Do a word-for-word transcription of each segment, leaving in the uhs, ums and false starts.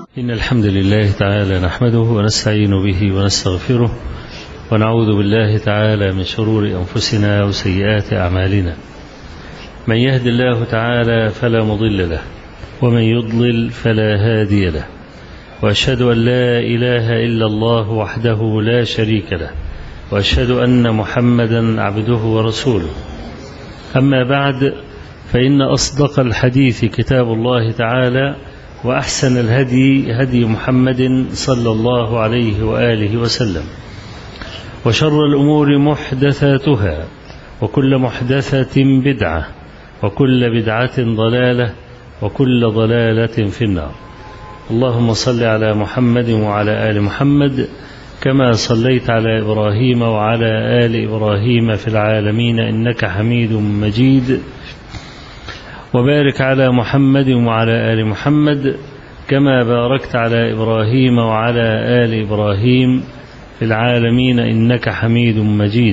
إن الحمد لله تعالى نحمده ونستعين به ونستغفره ونعوذ بالله تعالى من شرور أنفسنا وسيئات أعمالنا. من يهد الله تعالى فلا مضل له ومن يضلل فلا هادي له، وأشهد أن لا إله إلا الله وحده لا شريك له، وأشهد أن محمدا عبده ورسوله. أما بعد، فإن أصدق الحديث كتاب الله تعالى، وأحسن الهدي هدي محمد صلى الله عليه وآله وسلم، وشر الأمور محدثاتها، وكل محدثة بدعة، وكل بدعة ضلالة، وكل ضلالة في النار. اللهم صل على محمد وعلى آل محمد كما صليت على إبراهيم وعلى آل إبراهيم في العالمين إنك حميد مجيد، وبارك على محمد وعلى آل محمد كما باركت على إبراهيم وعلى آل إبراهيم في العالمين إنك حميد مجيد.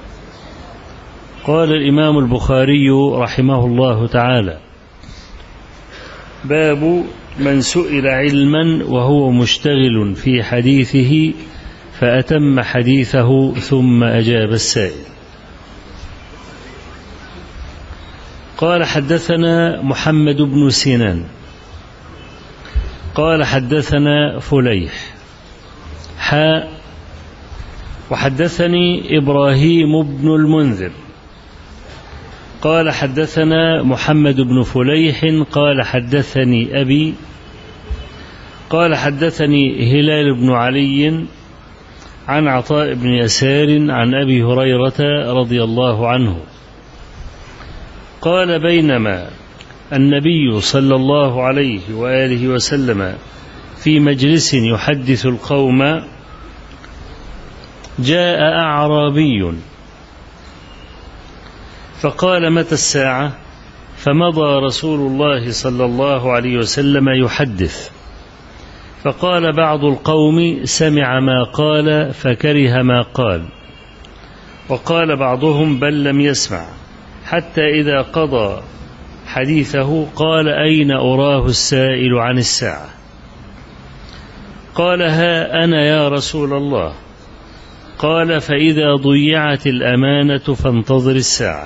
قال الإمام البخاري رحمه الله تعالى: باب من سئل علما وهو مشتغل في حديثه فأتم حديثه ثم أجاب السائل. قال: حدثنا محمد بن سنان قال: حدثنا فليح حاء وحدثني إبراهيم بن المنذر قال: حدثنا محمد بن فليح قال: حدثني أبي قال: حدثني هلال بن علي عن عطاء بن يسار عن أبي هريرة رضي الله عنه قال: بينما النبي صلى الله عليه وآله وسلم في مجلس يحدث القوم جاء أعرابي فقال: متى الساعة؟ فمضى رسول الله صلى الله عليه وسلم يحدث، فقال بعض القوم: سمع ما قال فكره ما قال، وقال بعضهم: بل لم يسمع، حتى إذا قضى حديثه قال: أين أراه السائل عن الساعة؟ قال: ها أنا يا رسول الله. قال: فإذا ضيعت الأمانة فانتظر الساعة.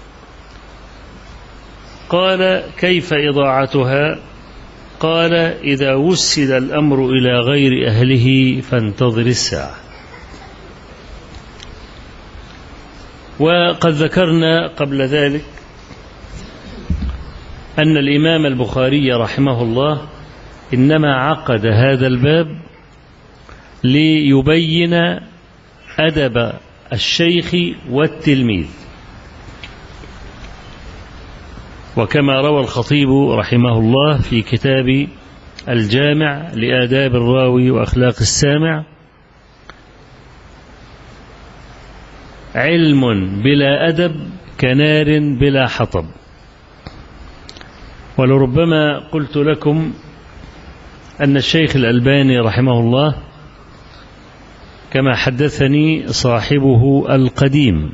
قال: كيف إضاعتها؟ قال: إذا وسد الأمر إلى غير أهله فانتظر الساعة. وقد ذكرنا قبل ذلك أن الإمام البخاري رحمه الله إنما عقد هذا الباب ليبين أدب الشيخ والتلميذ، وكما روى الخطيب رحمه الله في كتاب الجامع لآداب الراوي وأخلاق السامع: علم بلا أدب كنار بلا حطب. ولربما قلت لكم أن الشيخ الألباني رحمه الله كما حدثني صاحبه القديم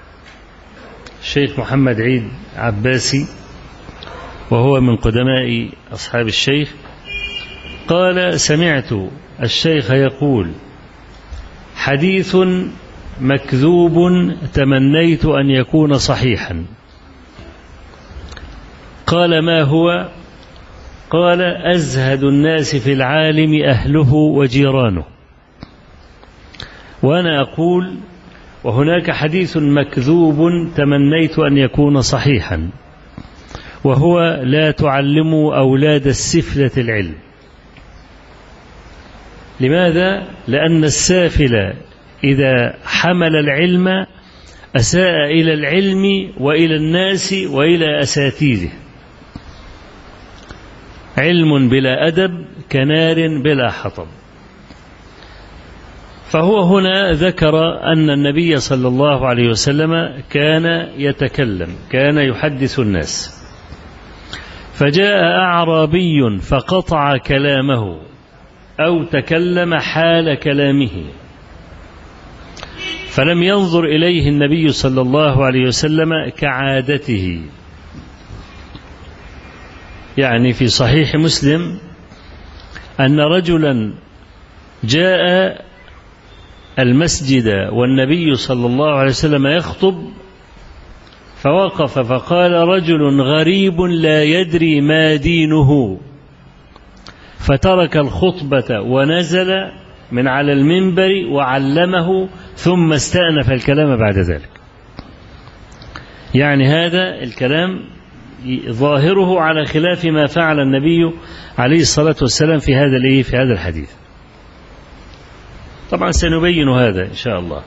الشيخ محمد عيد عباسي، وهو من قدماء أصحاب الشيخ، قال: سمعت الشيخ يقول: حديث مكذوب تمنيت أن يكون صحيحا. قال: ما هو؟ قال: أزهد الناس في العالم أهله وجيرانه. وأنا أقول: وهناك حديث مكذوب تمنيت أن يكون صحيحا، وهو: لا تعلموا أولاد السفلة العلم. لماذا؟ لأن السافل إذا حمل العلم أساء إلى العلم وإلى الناس وإلى أساتذه. علم بلا أدب كنار بلا حطب. فهو هنا ذكر أن النبي صلى الله عليه وسلم كان يتكلم، كان يحدث الناس، فجاء أعرابي فقطع كلامه أو تكلم حال كلامه، فلم ينظر إليه النبي صلى الله عليه وسلم كعادته. يعني في صحيح مسلم أن رجلا جاء المسجد والنبي صلى الله عليه وسلم يخطب، فوقف فقال: رجل غريب لا يدري ما دينه، فترك الخطبة ونزل من على المنبر وعلمه، ثم استأنف الكلام بعد ذلك. يعني هذا الكلام ظاهره على خلاف ما فعل النبي عليه الصلاة والسلام في هذا الايه في هذا الحديث. طبعا سنبين هذا إن شاء الله.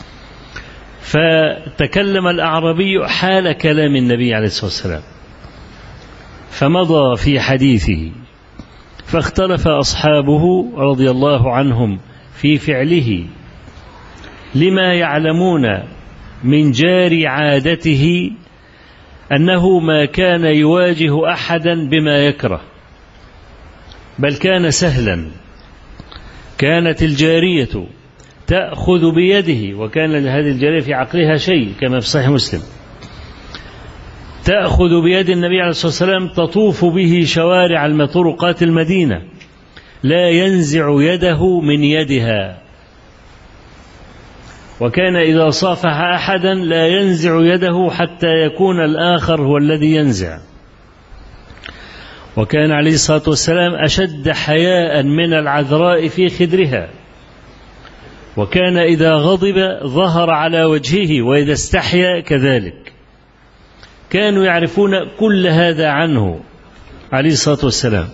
فتكلم الأعرابي حال كلام النبي عليه الصلاة والسلام، فمضى في حديثه، فاختلف أصحابه رضي الله عنهم في فعله، لما يعلمون من جار عادته أنه ما كان يواجه أحدا بما يكره، بل كان سهلا. كانت الجارية تأخذ بيده، وكان هذه الجارية في عقلها شيء كما في صحيح مسلم، تأخذ بيد النبي عليه الصلاة والسلام تطوف به شوارع المطرقات المدينة، لا ينزع يده من يدها. وكان إذا صافح أحدا لا ينزع يده حتى يكون الآخر هو الذي ينزع. وكان عليه الصلاة والسلام أشد حياء من العذراء في خدرها، وكان إذا غضب ظهر على وجهه، وإذا استحيا كذلك. كانوا يعرفون كل هذا عنه عليه الصلاة والسلام.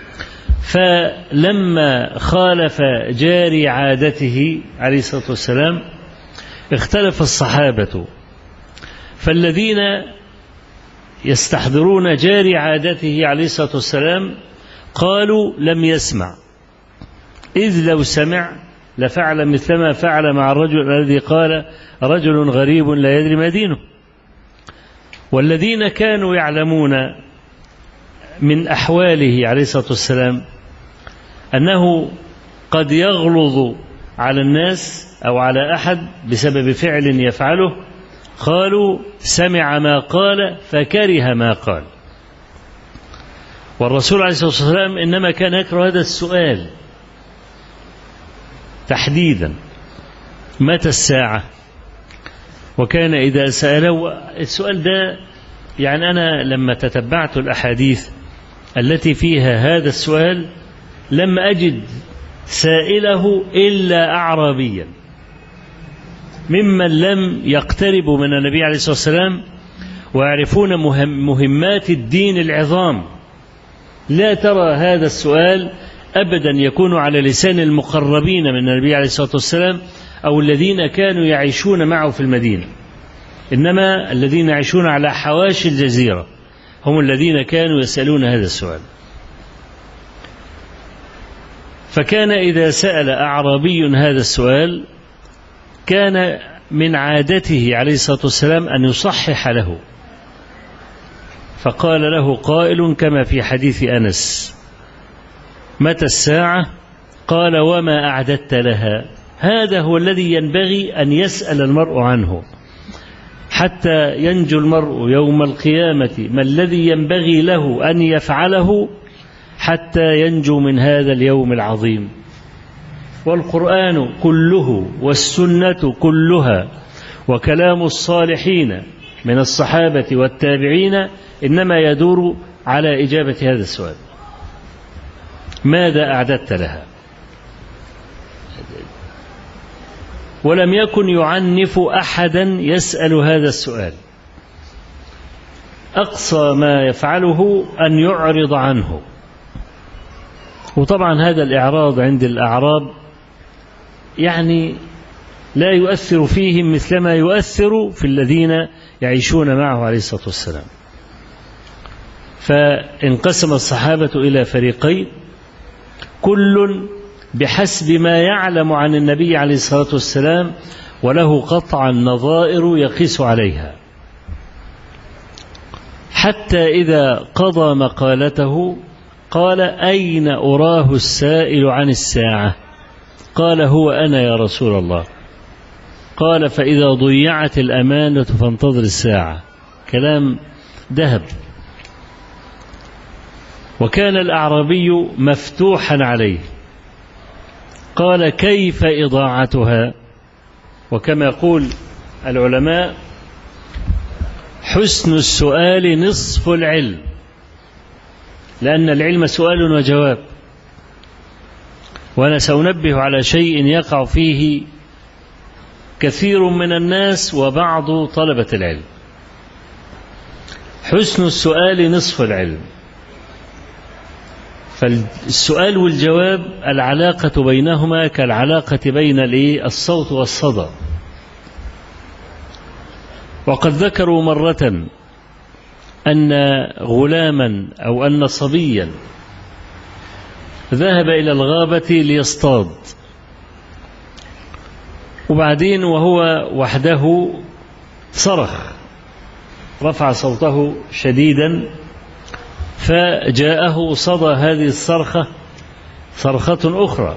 فلما خالف جاري عادته عليه الصلاة والسلام اختلف الصحابة، فالذين يستحضرون جاري عادته عليه الصلاة والسلام قالوا: لم يسمع، إذ لو سمع لفعل مثلما فعل مع الرجل الذي قال: رجل غريب لا يدري ما دينه. والذين كانوا يعلمون من أحواله عليه الصلاة والسلام أنه قد يغلظ على الناس أو على أحد بسبب فعل يفعله، قالوا: سمع ما قال فكره ما قال. والرسول عليه الصلاة والسلام إنما كان يكره هذا السؤال تحديدا: متى الساعة؟ وكان إذا سأله السؤال ده، يعني أنا لما تتبعت الأحاديث التي فيها هذا السؤال لم أجد سائله إلا أعرابيا ممن لم يقتربوا من النبي عليه الصلاة والسلام ويعرفون مهم مهمات الدين العظام. لا ترى هذا السؤال أبدا يكون على لسان المقربين من النبي عليه الصلاة والسلام أو الذين كانوا يعيشون معه في المدينة، إنما الذين يعيشون على حواشي الجزيرة هم الذين كانوا يسألون هذا السؤال. فكان إذا سأل أعرابي هذا السؤال كان من عادته عليه الصلاة والسلام أن يصحح له، فقال له قائل كما في حديث أنس: متى الساعة؟ قال: وما أعددت لها؟ هذا هو الذي ينبغي أن يسأل المرء عنه حتى ينجو المرء يوم القيامة. ما الذي ينبغي له أن يفعله حتى ينجو من هذا اليوم العظيم؟ والقرآن كله والسنة كلها وكلام الصالحين من الصحابة والتابعين إنما يدور على إجابة هذا السؤال: ماذا أعددت لها؟ ولم يكن يعنف أحدا يسأل هذا السؤال، أقصى ما يفعله أن يعرض عنه. وطبعا هذا الإعراض عند الأعراب يعني لا يؤثر فيهم مثلما يؤثر في الذين يعيشون معه عليه الصلاة والسلام. فانقسم الصحابة إلى فريقين، كل بحسب ما يعلم عن النبي عليه الصلاة والسلام وله قطعا نظائر يقيس عليها، حتى إذا قضى مقالته قال: أين أراه السائل عن الساعة؟ قال: هو أنا يا رسول الله. قال: فإذا ضيعت الأمانة فانتظر الساعة. كلام ذهب. وكان الأعرابي مفتوحا عليه، قال: كيف إضاعتها؟ وكما يقول العلماء: حسن السؤال نصف العلم، لأن العلم سؤال وجواب. وأنا سأنبه على شيء يقع فيه كثير من الناس وبعض طلبة العلم: حسن السؤال نصف العلم. فالسؤال والجواب العلاقة بينهما كالعلاقة بين الصوت والصدى. وقد ذكروا مرة أن غلاما أو أن صبيا ذهب إلى الغابة ليصطاد، وبعدين وهو وحده صرخ، رفع صوته شديدا، فجاءه صدى هذه الصرخة صرخة أخرى،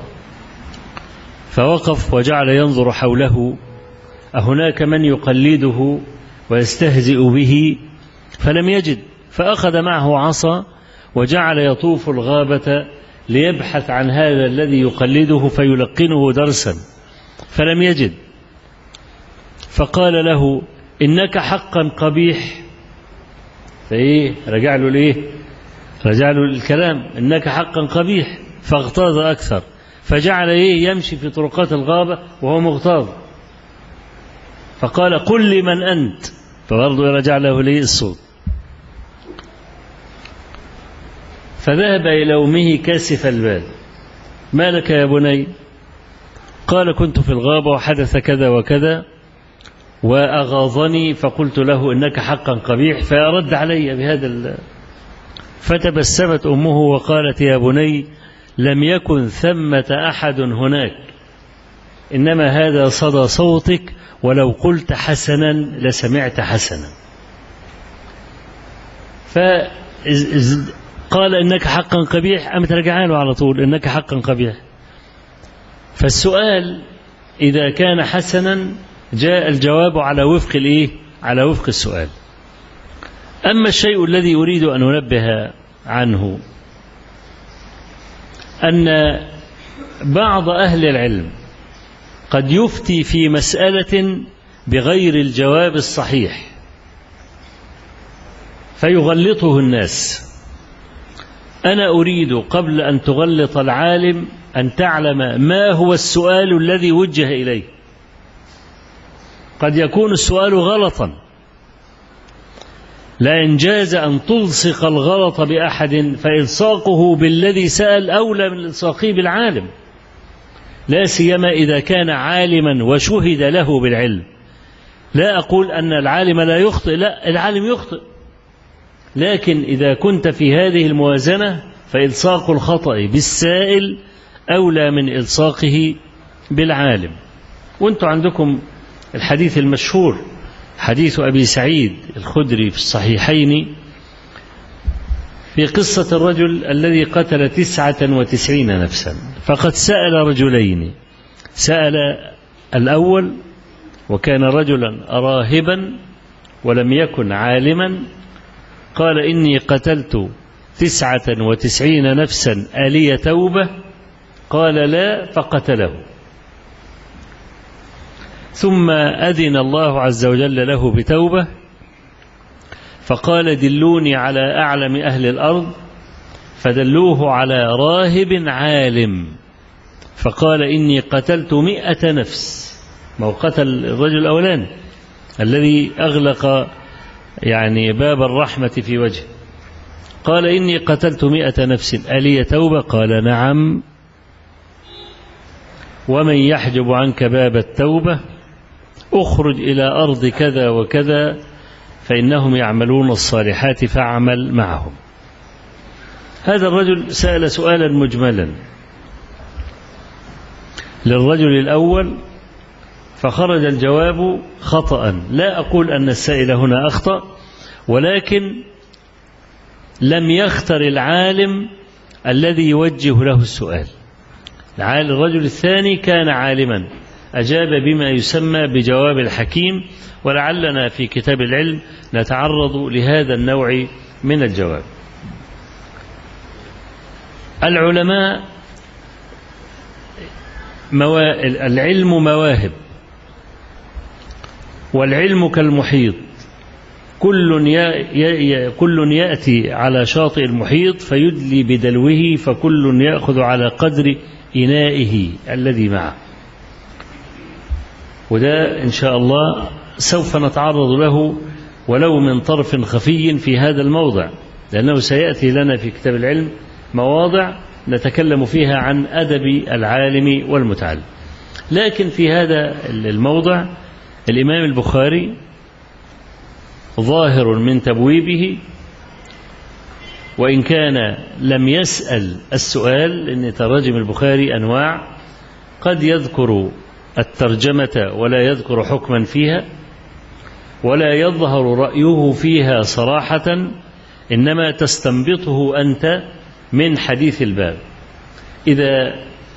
فوقف وجعل ينظر حوله أهناك من يقلده ويستهزئ به، فلم يجد، فأخذ معه عصا وجعل يطوف الغابة ليبحث عن هذا الذي يقلده فيلقنه درسا، فلم يجد، فقال له: إنك حقا قبيح. فإيه رجع له ليه؟ رجع له الكلام: إنك حقا قبيح. فاغتاظ أكثر، فجعل إيه يمشي في طرقات الغابة وهو مغتاظ، فقال: قل لي من أنت. فبرضه رجع له ليه الصوت. فذهب إلى أمه كاسف البال: ما لك يا بني؟ قال: كنت في الغابة وحدث كذا وكذا وأغاظني، فقلت له: إنك حقا قبيح، فأرد علي بهذا ال... فتبسمت أمه وقالت: يا بني، لم يكن ثمة أحد هناك، إنما هذا صدى صوتك، ولو قلت حسنا لسمعت حسنا. فقال: إنك حقا قبيح، أم ترجع له على طول: إنك حقا قبيح. فالسؤال إذا كان حسنا جاء الجواب على وفق الإيه؟ على وفق السؤال. أما الشيء الذي أريد أن أنبه عنه أن بعض أهل العلم قد يفتي في مسألة بغير الجواب الصحيح فيغلطه الناس. أنا أريد قبل أن تغلط العالم أن تعلم ما هو السؤال الذي وجه إليه. قد يكون السؤال غلطا، لا إنجاز أن تلصق الغلط بأحد، فإلصاقه بالذي سأل أولى من إلصاقه بالعالم، لا سيما إذا كان عالما وشهد له بالعلم. لا أقول أن العالم لا يخطئ، لا، العالم يخطئ، لكن إذا كنت في هذه الموازنة فإلصاق الخطأ بالسائل أولى من إلصاقه بالعالم. وأنتم عندكم الحديث المشهور، حديث أبي سعيد الخدري في الصحيحين، في قصة الرجل الذي قتل تسعة وتسعين نفسا. فقد سأل رجلين، سأل الأول وكان رجلا راهبا ولم يكن عالما، قال: إني قتلت تسعة وتسعين نفسا ألي توبة؟ قال: لا، فقتله. ثم أذن الله عز وجل له بتوبة، فقال: دلوني على أعلم أهل الأرض، فدلوه على راهب عالم، فقال: إني قتلت مئة نفس. ما هو قتل الرجل الأولاني الذي أغلق يعني باب الرحمة في وجهه. قال: إني قتلت مئة نفس ألي توبة؟ قال: نعم. ومن يحجب عنك باب التوبة أخرج إلى أرض كذا وكذا فإنهم يعملون الصالحات فاعمل معهم. هذا الرجل سأل سؤالا مجملا للرجل الأول، فخرج الجواب خطأ. لا أقول أن السائل هنا أخطأ، ولكن لم يختر العالم الذي يوجه له السؤال. الرجل الثاني كان عالما، أجاب بما يسمى بجواب الحكيم، ولعلنا في كتاب العلم نتعرض لهذا النوع من الجواب. العلماء موا... العلم مواهب، والعلم كالمحيط، كل ي... كل يأتي على شاطئ المحيط فيدلي بدلوه، فكل يأخذ على قدر إنائه الذي معه. وده إن شاء الله سوف نتعرض له ولو من طرف خفي في هذا الموضع، لأنه سيأتي لنا في كتاب العلم مواضع نتكلم فيها عن أدب العالم والمتعلم. لكن في هذا الموضع الإمام البخاري ظاهر من تبويبه، وإن كان لم يسأل السؤال، لأن تراجم البخاري أنواع، قد يذكر الترجمة ولا يذكر حكما فيها، ولا يظهر رأيه فيها صراحة، إنما تستنبطه أنت من حديث الباب. إذا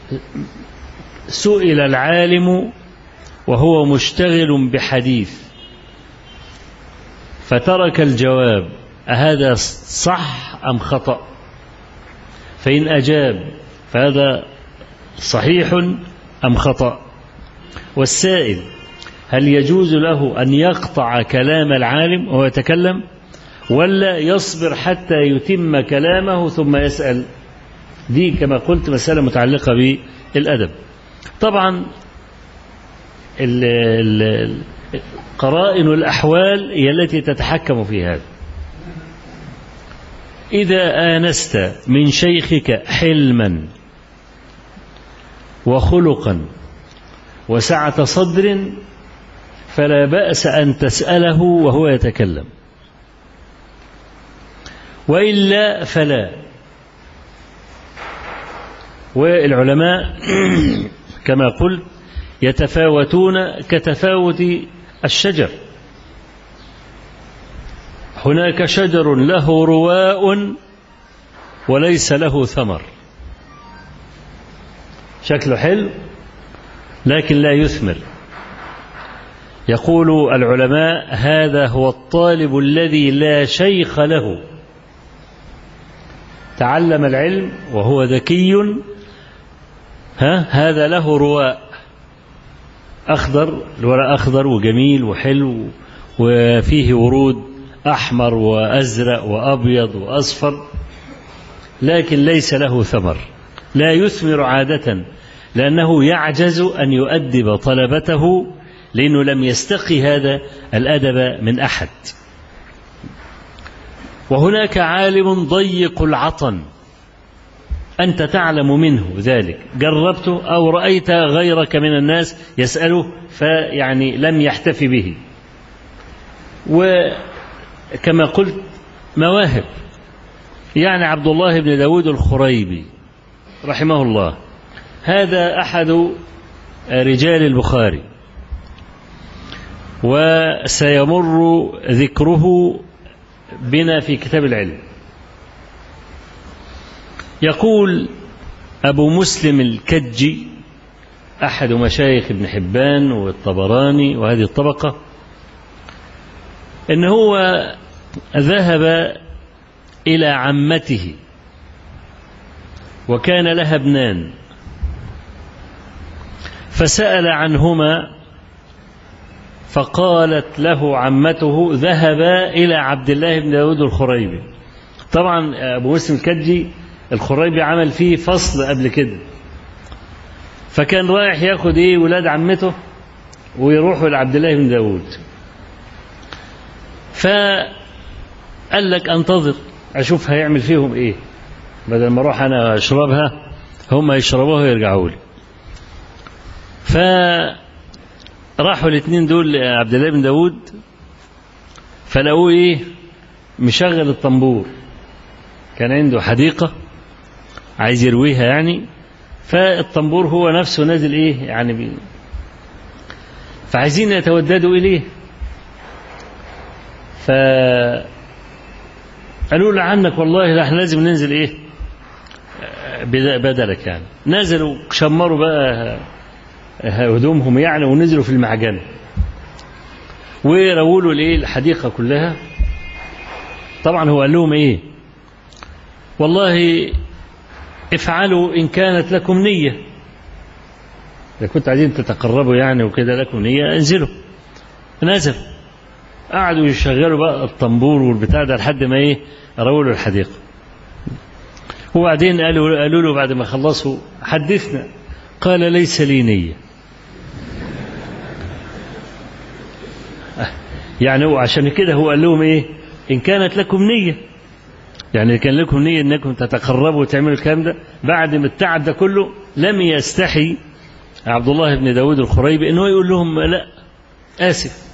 سئل العالم وهو مشتغل بحديث فترك الجواب أهذا صح أم خطأ؟ فإن أجاب فهذا صحيح أم خطأ؟ والسائل هل يجوز له أن يقطع كلام العالم وهو يتكلم، ولا يصبر حتى يتم كلامه ثم يسأل؟ دي كما قلت مسألة متعلقة بالأدب. طبعا ال ال قرائن الأحوال هي التي تتحكم في هذا. إذا آنست من شيخك حلما وخلقا وسعة صدر فلا بأس أن تسأله وهو يتكلم، وإلا فلا. والعلماء كما قلت يتفاوتون كتفاوت الشجر. هناك شجر له رواء وليس له ثمر، شكله حلو لكن لا يثمر. يقول العلماء هذا هو الطالب الذي لا شيخ له، تعلم العلم وهو ذكي، ها هذا له رواء أخضر، الورق أخضر وجميل وحلو وفيه ورود أحمر وأزرق وأبيض وأصفر، لكن ليس له ثمر، لا يثمر عادة، لأنه يعجز أن يؤدب طلبته، لأنه لم يستقي هذا الأدب من أحد. وهناك عالم ضيق العطن أنت تعلم منه ذلك، جربته أو رأيت غيرك من الناس يسأله فيعني لم يحتفي به. وكما قلت مواهب، يعني عبد الله بن داود الخريبي رحمه الله، هذا أحد رجال البخاري، وسيمر ذكره بنا في كتاب العلم. يقول أبو مسلم الكجي أحد مشايخ ابن حبان والطبراني وهذه الطبقة، إن هو ذهب إلى عمته وكان لها ابنان، فسأل عنهما فقالت له عمته ذهبا إلى عبد الله بن داود الخريبي. طبعا أبو مسلم الكجي الخريبي عمل فيه فصل قبل كده، فكان رايح ياخد ايه ولاد عمته ويروحوا لعبد الله بن داود، فقال لك انتظر اشوف هيعمل فيهم ايه، بدل ما اروح انا اشربها هم يشربوها ويرجعوا لي. فراحوا الاثنين دول لعبد الله بن داود، فلقوه ايه مشغل الطنبور، كان عنده حديقة عايز يرويها يعني، فالطنبور هو نفسه نازل ايه يعني بي، فعايزين يتوددوا اليه، فقالوا له عنك والله احنا لازم ننزل ايه بدلك يعني. نزلوا شمروا بقى هدومهم يعني ونزلوا في المعجنة ورووا له الايه الحديقة كلها. طبعا هو قال لهم ايه والله افعلوا إن كانت لكم نية، إذا كنت عايزين تتقربوا يعني وكده لكم نية انزلوا. نزل، قعدوا يشغلوا بقى الطنبور والبتاع ده لحد ما ايه رووا الحديقة. وبعدين قالوا قالوا له بعد ما خلصوا حدثنا، قال ليس لي نية. يعني هو عشان كده هو قال لهم ايه إن كانت لكم نية، يعني كان لكم نية انكم تتقربوا وتعملوا الكلام ده. بعد ما التعب ده كله لم يستحي عبد الله بن داود الخريبي انه يقول لهم لا آسف.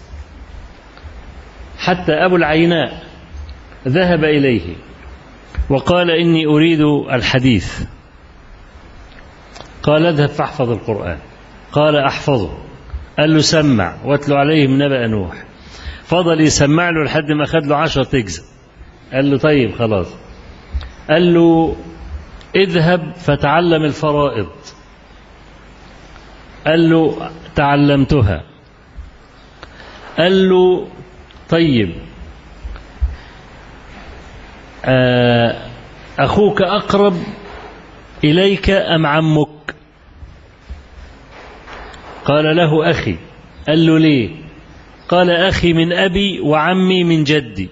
حتى أبو العيناء ذهب إليه وقال إني أريد الحديث. قال اذهب فاحفظ القرآن. قال أحفظه. قال له سمع واتلو عليهم نبأ نوح. فضل يسمع له لحد ما أخذ له عشرة أجزاء. قال له طيب خلاص. قال له اذهب فتعلم الفرائض. قال له تعلمتها. قال له طيب أخوك أقرب إليك أم عمك؟ قال له أخي. قال له ليه؟ قال أخي من أبي وعمي من جدي.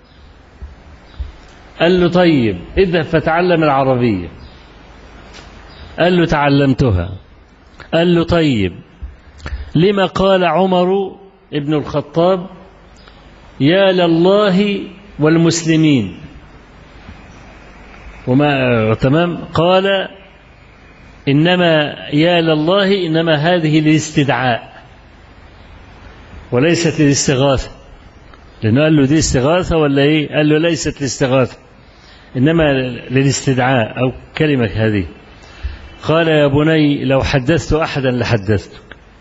قال له طيب اذهب فتعلم العربية. قال له تعلمتها. قال له طيب لما قال عمر ابن الخطاب يا لله والمسلمين وما تمام؟ قال إنما يا لله إنما هذه للاستدعاء وليست للاستغاثة. لأنه قال له دي استغاثة ولا إيه؟ قال له ليست للاستغاثة إنما للاستدعاء أو كلمة هذه. قال يا بني لو حدثت أحدا لحدثتك.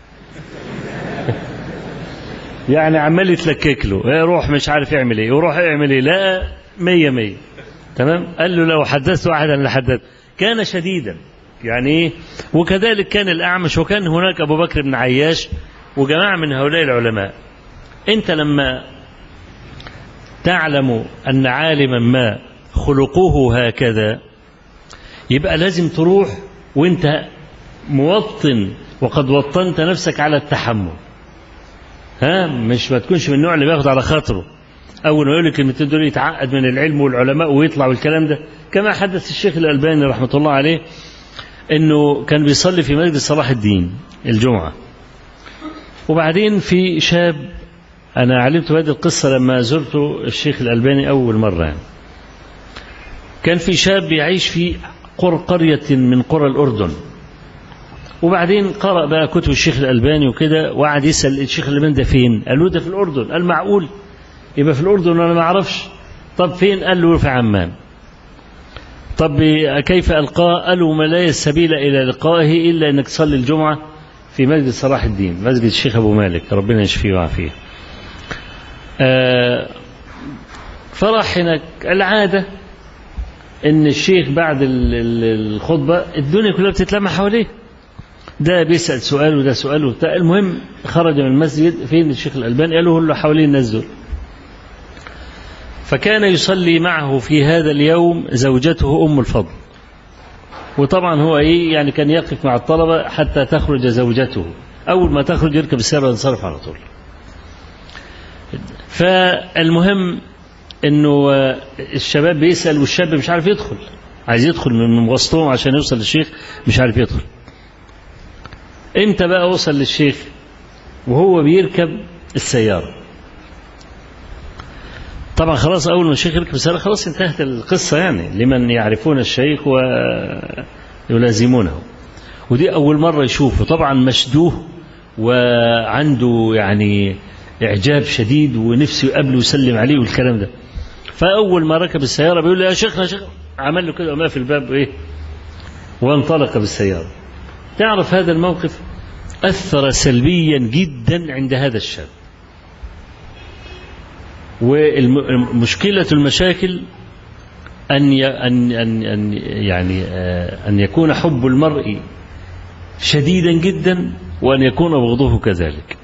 يعني عمال يتلكك له يروح مش عارف يعمل ايه وروح يعمل ايه لا مية مية تمام. قال له لو حدثت أحدا لحدثت. كان شديدا يعني ايه. وكذلك كان الأعمش، وكان هناك أبو بكر بن عياش وجماعة من هؤلاء العلماء. انت لما تعلم أن عالما ما خلقه هكذا يبقى لازم تروح وانت موطن وقد وطنت نفسك على التحمل. ها مش ما تكونش من النوع اللي بياخد على خاطره أول ما يقول لك الكلمتين دول يتعقد من العلم والعلماء ويطلع والكلام ده. كما حدث الشيخ الألباني رحمة الله عليه إنه كان بيصلي في مسجد صلاح الدين الجمعة، وبعدين في شاب، أنا علمت بهذه القصة لما زرت الشيخ الألباني أول مرة يعني. كان في شاب يعيش في قرية من قرى الأردن، وبعدين قرأ بقى كتب الشيخ الألباني وكده وقعد يسأل الشيخ الألباني ده فين؟ قال له ده في الأردن. قال معقول يبقى في الأردن وأنا ما أعرفش؟ طب فين؟ قال له في عمان. طب كيف ألقاه؟ قالوا ما لا السبيل إلى لقائه إلا أنك تصلي الجمعة في مسجد صلاح الدين، مسجد الشيخ أبو مالك ربنا يشفيه ويعافيه. آه فراح هناك. العادة ان الشيخ بعد الخطبة الدنيا كلها بتتلمع حواليه، ده بيسأل سؤال وده سؤال وبتاع. المهم خرج من المسجد فين الشيخ الألباني؟ قالوا له حوالين الناس دول. فكان يصلي معه في هذا اليوم زوجته أم الفضل، وطبعا هو ايه يعني كان يقف مع الطلبة حتى تخرج زوجته، أول ما تخرج يركب السيارة وينصرف على طول. فالمهم انه الشباب بيسأل والشاب مش عارف يدخل، عايز يدخل من وسطهم عشان يوصل للشيخ مش عارف يدخل. امتى بقى وصل للشيخ؟ وهو بيركب السيارة. طبعا خلاص أول ما الشيخ يركب السيارة خلاص انتهت القصة يعني لمن يعرفون الشيخ ويلازمونه. ودي أول مرة يشوفه، طبعا مشدوه وعنده يعني إعجاب شديد ونفسه يقابله ويسلم عليه والكلام ده. فأول ما ركب السيارة بيقول له يا شيخنا يا شيخ، عمل له كده وما في الباب إيه وانطلق بالسيارة. تعرف هذا الموقف أثر سلبيا جدا عند هذا الشاب. ومشكلة المشاكل أن أن أن يعني أن يكون حب المرء شديدا جدا وأن يكون بغضه كذلك.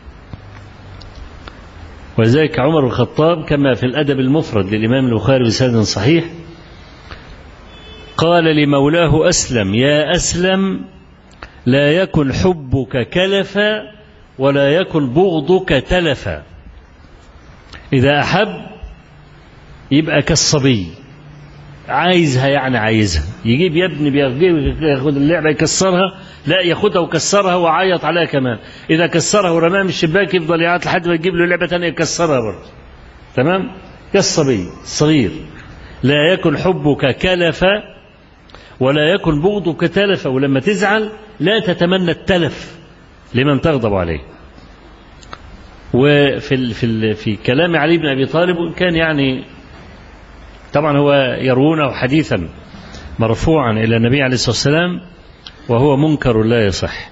ولذلك عمر بن الخطاب كما في الأدب المفرد للإمام البخاري بسند صحيح قال لمولاه أسلم: يا أسلم، لا يكن حبك كلفا ولا يكن بغضك تلفا. إذا أحب يبقى كالصبي، عايزها يعني عايزها، يجيب يا ابني ياخد اللعبة يكسرها، لا ياخدها وكسرها وعيط عليها كمان. إذا كسرها ورماها من الشباك يفضل يعيط لحد ما يجيب له لعبة ثانية يكسرها برضه. تمام؟ كالصبي الصغير. لا يكن حبك كلفا ولا يكن بغضك تلفا، ولما تزعل لا تتمنى التلف لمن تغضب عليه. وفي ال في ال في كلام علي بن أبي طالب كان يعني طبعا هو يروونه حديثا مرفوعا إلى النبي عليه الصلاة والسلام وهو منكر لا يصح،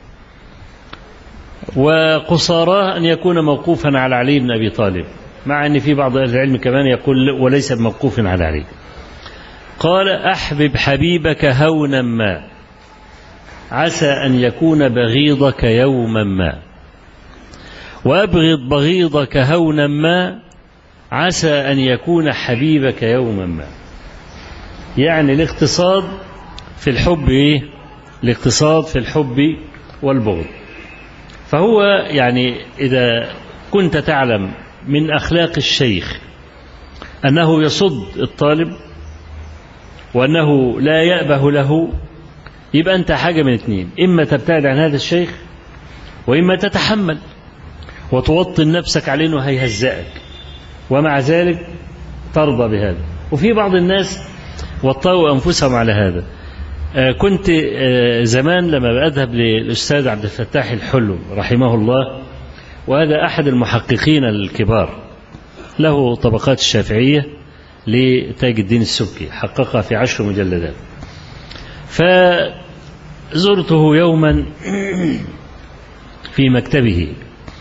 وقصاراه أن يكون موقوفا على علي بن أبي طالب، مع أن في بعض أهل العلم كمان يقول وليس موقوف على علي. قال: أحبب حبيبك هونا ما عسى أن يكون بغيضك يوما ما، وأبغض بغيضك هونا ما عسى أن يكون حبيبك يوما ما. يعني الاقتصاد في الحب إيه؟ الاقتصاد في الحب والبغض. فهو يعني إذا كنت تعلم من أخلاق الشيخ أنه يصد الطالب وأنه لا يأبه له، يبقى أنت حاجة من اثنين: إما تبتعد عن هذا الشيخ، وإما تتحمل وتوطن نفسك عليه أنه هيهزئك، ومع ذلك ترضى بهذا. وفي بعض الناس وطوا أنفسهم على هذا. آه كنت آه زمان لما بأذهب للأستاذ عبد الفتاح الحلو رحمه الله، وهذا أحد المحققين الكبار، له طبقات الشافعية لتاج الدين السبكي، حققها في عشر مجلدات. فزرته يوما في مكتبه،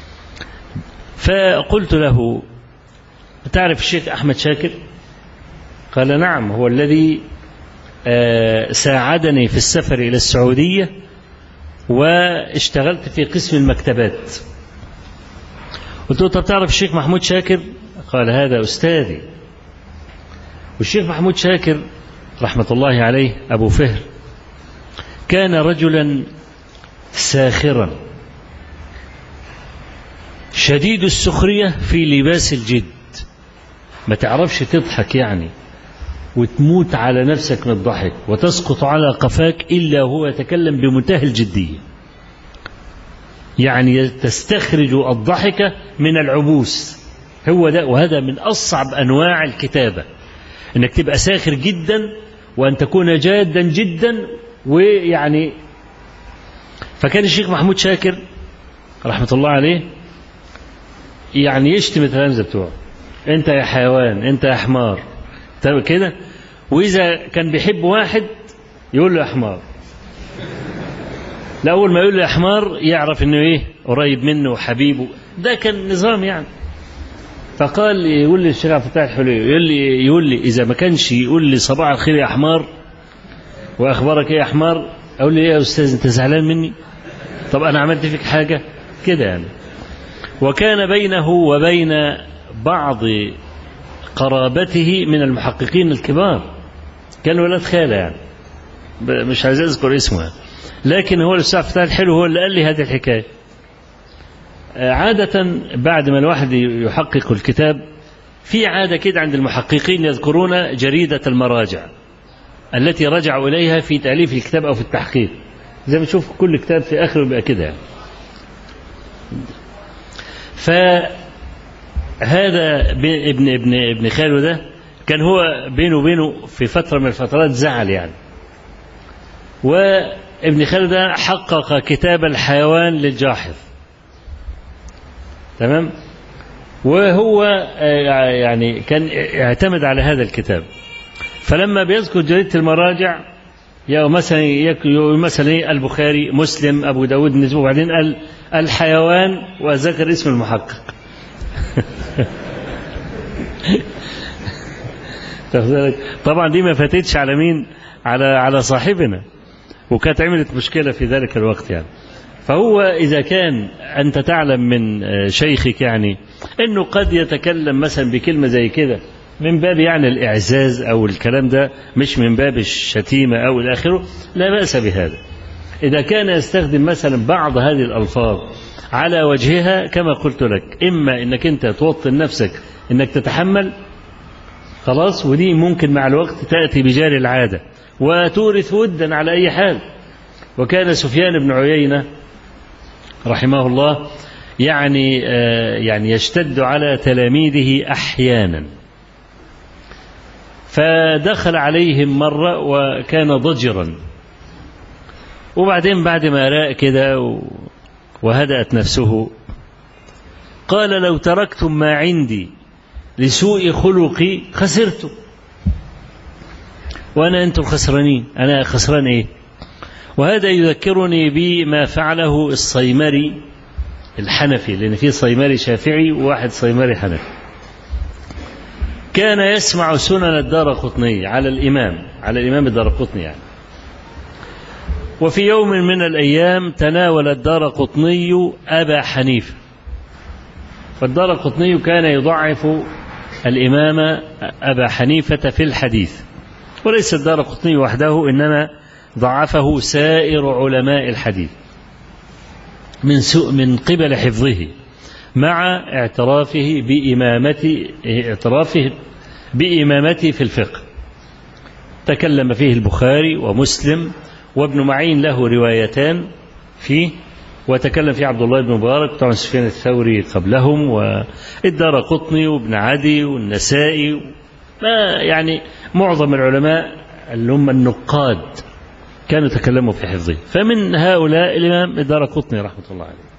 فقلت له: تعرف الشيخ أحمد شاكر؟ قال: نعم، هو الذي ساعدني في السفر إلى السعودية واشتغلت في قسم المكتبات. قلت له: طب تعرف الشيخ محمود شاكر؟ قال: هذا أستاذي. والشيخ محمود شاكر رحمة الله عليه أبو فهر كان رجلا ساخرا شديد السخرية في لباس الجد، ما تعرفش تضحك يعني وتموت على نفسك من الضحك وتسقط على قفاك إلا هو يتكلم بمنتهى الجدية، يعني تستخرج الضحكة من العبوس. هو ده، وهذا من أصعب أنواع الكتابة، أنك تبقى ساخر جدا وأن تكون جادا جدا. ويعني فكان الشيخ محمود شاكر رحمة الله عليه يعني يشتم التلامذة بتوعه: أنت يا حيوان، أنت يا حمار كده. وإذا كان بيحب واحد يقول له يا حمار، لا أول ما يقول له يا حمار يعرف إنه إيه قريب منه وحبيبه. ده كان نظام يعني. فقال يقول لي الشيخ عبد الفتاح الحلوي، يقول لي يقول لي إذا ما كانش يقول لي صباح الخير يا حمار وأخبارك إيه يا حمار، أقول لي إيه يا أستاذ أنت زعلان مني؟ طب أنا عملت فيك حاجة كده يعني. وكان بينه وبين بعض قرابته من المحققين الكبار، كان ولاد خالة يعني، مش عايز أذكر اسمه، لكن هو الأستاذ فتاح الحلو هو اللي قال لي هذه الحكاية. عادة بعد ما الواحد يحقق الكتاب في عادة كده عند المحققين يذكرون جريدة المراجع التي رجعوا إليها في تأليف الكتاب أو في التحقيق، زي ما نشوف كل كتاب في آخره بيبقى كده يعني. فهذا ابن ابن ابن خاله ده كان هو بينه وبينه في فترة من الفترات زعل يعني، وابن خاله ده حقق كتاب الحيوان للجاحظ، تمام، وهو يعني كان اعتمد على هذا الكتاب. فلما بيذكر جريدة المراجع يا مثلا مثلا البخاري، مسلم، أبو داود، النسائي، وبعدين قال الحيوان وذكر اسم المحقق. طبعا دي ما فاتتش على مين؟ على على صاحبنا، وكانت عملت مشكلة في ذلك الوقت يعني. فهو إذا كان أنت تعلم من شيخك يعني أنه قد يتكلم مثلا بكلمة زي كده من باب يعني الإعزاز أو الكلام ده، مش من باب الشتيمة أو إلى آخره، لا بأس بهذا. إذا كان يستخدم مثلا بعض هذه الألفاظ على وجهها كما قلت لك، إما إنك أنت توطن نفسك إنك تتحمل خلاص، ودي ممكن مع الوقت تأتي بجاري العادة وتورث ودا على أي حال. وكان سفيان بن عيينة رحمه الله يعني آه يعني يشتد على تلاميذه أحيانا، فدخل عليهم مرة وكان ضجرا، وبعدين بعد ما راء كده وهدأت نفسه قال: لو تركتم ما عندي لسوء خلقي خسرت، وأنا أنتم خسرانين، أنا خسران إيه؟ وهذا يذكرني بما فعله الصيمري الحنفي، لأن في صيمري شافعي وواحد صيمري حنفي. كان يسمع سنن الدارقطني على الإمام على الإمام الدارقطني يعني. وفي يوم من الأيام تناول الدارقطني أبا حنيفة، فالدارقطني كان يضعف الإمام أبا حنيفة في الحديث، وليس الدارقطني وحده، إنما ضعفه سائر علماء الحديث من سوء من قبل حفظه، مع اعترافه بإمامته اعترافه بإمامته في الفقه. تكلم فيه البخاري ومسلم وابن معين له روايتان فيه، وتكلم فيه عبد الله بن مبارك طبعا سفيان الثوري قبلهم، والدارقطني وابن عدي والنسائي، ما يعني معظم العلماء اللي هم النقاد كانوا تكلموا في حفظه. فمن هؤلاء الإمام الدارقطني رحمة الله عليه.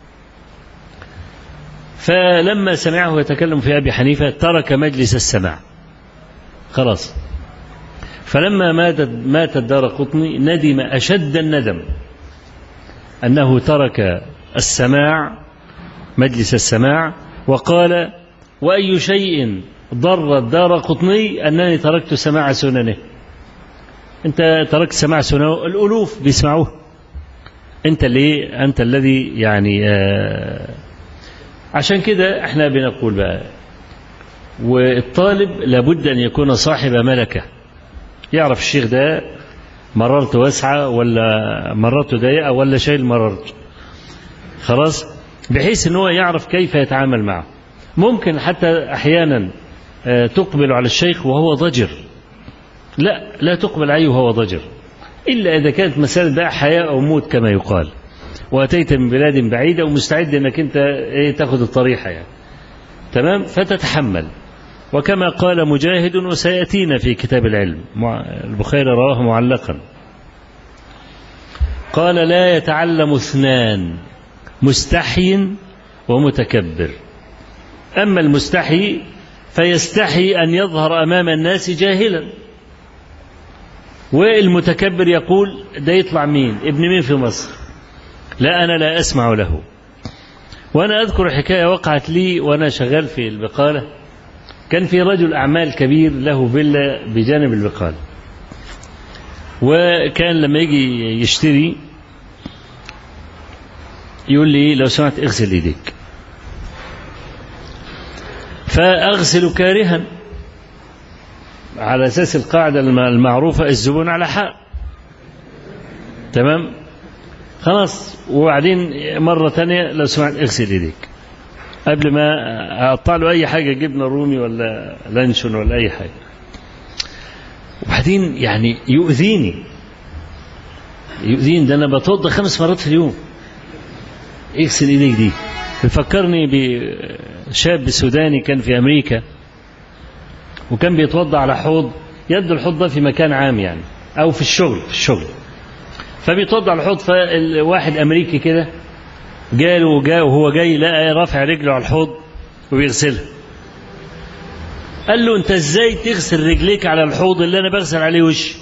فلما سمعه يتكلم في أبي حنيفة ترك مجلس السماع خلاص. فلما مات مات الدارقطني ندم أشد الندم أنه ترك السماع مجلس السماع، وقال: وأي شيء ضر الدارقطني أنني تركت سماع سننه. أنت تركت سماع سننه، الألوف بيسمعوه، أنت اللي أنت الذي يعني آه عشان كده احنا بنقول بقى، والطالب لابد أن يكون صاحب ملكة، يعرف الشيخ ده مررت واسعة ولا مررت ضيقة ولا شيء مررت خلاص، بحيث ان هو يعرف كيف يتعامل معه. ممكن حتى أحيانا تقبل على الشيخ وهو ضجر، لا لا تقبل عليه وهو ضجر، إلا إذا كانت مسألة بقى حياة أو موت كما يقال، وأتيت من بلاد بعيدة ومستعد أنك أنت إيه تأخذ الطريحة يعني. تمام، فتتحمل. وكما قال مجاهد وسيأتينا في كتاب العلم، البخاري رواه معلقا، قال: لا يتعلم اثنان، مستحي ومتكبر. أما المستحي فيستحي أن يظهر أمام الناس جاهلا، والمتكبر يقول: ده يطلع مين؟ ابن مين في مصر؟ لا أنا لا أسمع له. وأنا أذكر حكاية وقعت لي وأنا شغال في البقالة. كان في رجل أعمال كبير له فيلا بجانب البقالة، وكان لما يجي يشتري يقول لي: لو سمحت اغسل ايديك. فأغسل كارها، على أساس القاعدة المعروفة الزبون على حق. تمام، خلاص. وبعدين مرة تانية: لو سمحت اغسل ايديك، قبل ما أقطع له أي حاجة، جبنة رومي ولا لانشون ولا أي حاجة. وبعدين يعني يؤذيني يؤذيني ده أنا بتوضى خمس مرات في اليوم، اغسل ايديك دي. بيفكرني بشاب سوداني كان في أمريكا، وكان بيتوضى على حوض، يد الحوض ده في مكان عام يعني، أو في الشغل في الشغل فبيتوضى على الحوض. فالواحد أمريكي كده جاله وجاء وهو جاي لقى رافع رجله على الحوض وبيغسلها. قال له: أنت إزاي تغسل رجليك على الحوض اللي أنا بغسل عليه وشي؟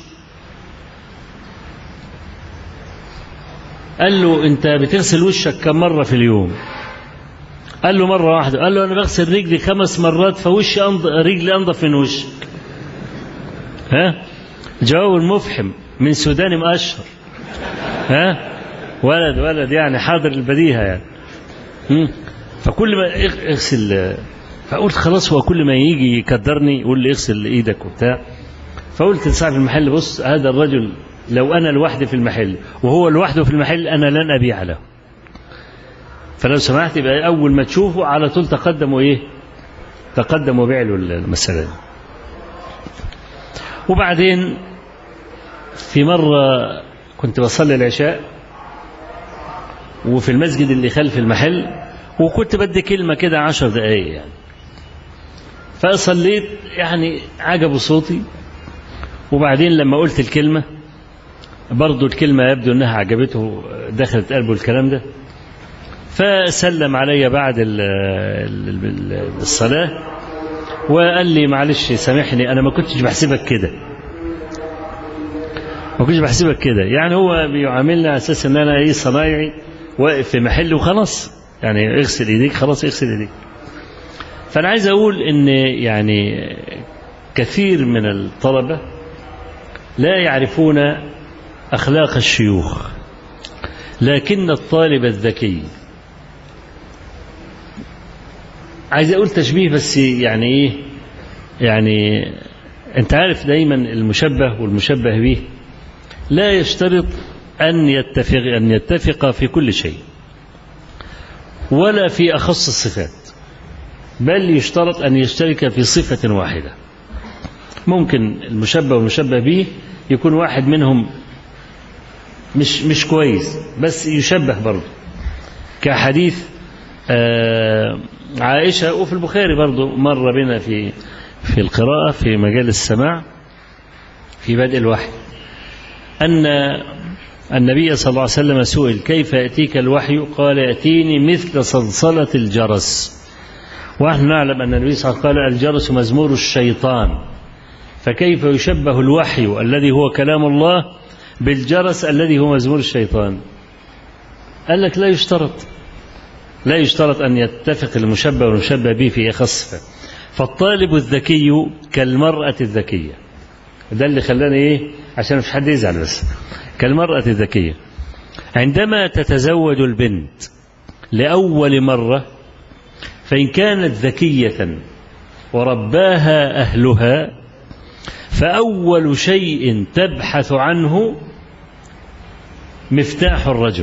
قال له: أنت بتغسل وشك كم مرة في اليوم؟ قال له: مرة واحدة. قال له: أنا بغسل رجلي خمس مرات، فوشي أنض... رجلي أنضف من وشك. ها؟ جواب المفحم من سوداني مؤشر. ها؟ ولد ولد يعني حاضر البديهة يعني. فكل ما اغسل فقلت خلاص هو كل ما يجي يكدرني يقول لي اغسل ايدك وبتاع. فقلت لصاحب المحل بص هذا الرجل لو أنا لوحدي في المحل وهو لوحده في المحل أنا لن أبيع له، فلو سمحت يبقى أول ما تشوفه على طول تقدم وإيه تقدم وبيع له المسألة دي. وبعدين في مرة كنت بصلي العشاء وفي المسجد اللي خلف المحل وكنت بدي كلمة كده عشر دقايق يعني، فصليت يعني عجبه صوتي، وبعدين لما قلت الكلمة برضو الكلمة يبدو أنها عجبته دخلت قلبه الكلام ده، فسلم علي بعد الصلاة وقال لي معلش سامحني أنا ما كنتش بحسبك كده ما كنتش بحسبك كده يعني هو بيعاملنا على أساس أن أنا إيه صنايعي واقف في محل وخلاص يعني اغسل إيديك خلاص اغسل إيديك. فأنا عايز أقول أن يعني كثير من الطلبة لا يعرفون أخلاق الشيوخ، لكن الطالب الذكي، عايز أقول تشبيه بس يعني إيه يعني أنت عارف دايما المشبه والمشبه به لا يشترط أن يتفق أن يتفق في كل شيء ولا في أخص الصفات، بل يشترط أن يشترك في صفة واحدة. ممكن المشبه والمشبه به يكون واحد منهم مش مش كويس بس يشبه برضه، كحديث عائشة وفي البخاري برضه مر بنا في في القراءة في مجال السماع في بدء الوحي أن النبي صلى الله عليه وسلم سئل كيف يأتيك الوحي؟ قال يأتيني مثل صلصلة الجرس، ونحن نعلم أن النبي صلى الله عليه وسلم قال الجرس مزمور الشيطان، فكيف يشبه الوحي الذي هو كلام الله بالجرس الذي هو مزمور الشيطان؟ قال لك لا يشترط لا يشترط أن يتفق المشبه والمشبه به في خاصة. فالطالب الذكي كالمرأة الذكية، ده اللي خلاني إيه عشان مش حد يزعل، بس كالمرأة الذكية عندما تتزوج البنت لأول مرة فإن كانت ذكية ورباها أهلها فأول شيء تبحث عنه مفتاح الرجل.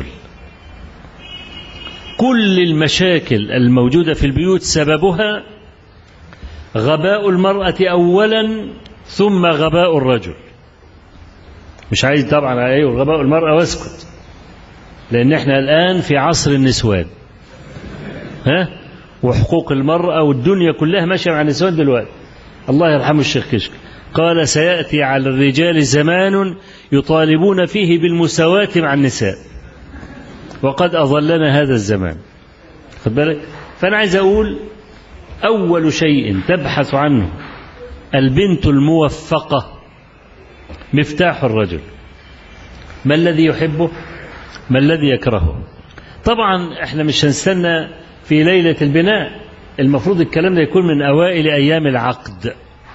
كل المشاكل الموجودة في البيوت سببها غباء المرأة أولا ثم غباء الرجل. مش عايز طبعا عليه غباء المرأة واسكت، لأن احنا الآن في عصر النسوان ها وحقوق المرأة والدنيا كلها ماشية مع النسوان دلوقتي. الله يرحمه الشيخ كشك قال سيأتي على الرجال زمان يطالبون فيه بالمساواة مع النساء، وقد أظلنا هذا الزمان. خد بالك؟ فأنا عايز أقول أول شيء تبحث عنه البنت الموفقة مفتاح الرجل. ما الذي يحبه؟ ما الذي يكرهه؟ طبعا احنا مش هنستنى في ليلة البناء، المفروض الكلام ده يكون من أوائل أيام العقد.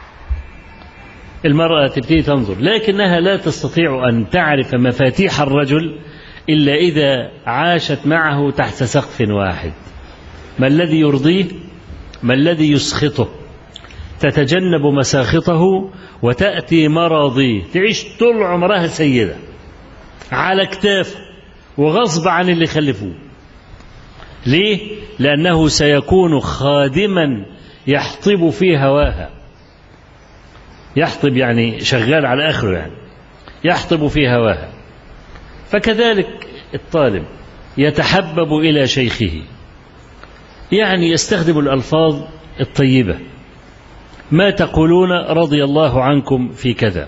المرأة تبتدي تنظر، لكنها لا تستطيع أن تعرف مفاتيح الرجل إلا إذا عاشت معه تحت سقف واحد. ما الذي يرضيه؟ ما الذي يسخطه؟ تتجنب مساخطه وتأتي مراضيه، تعيش طول عمرها سيدة على كتافه وغصب عن اللي خلفوه. ليه؟ لأنه سيكون خادما يحطب في هواها. يحطب يعني شغال على آخره، يعني يحطب في هواها. فكذلك الطالب يتحبب إلى شيخه، يعني يستخدم الألفاظ الطيبة. ما تقولون رضي الله عنكم في كذا،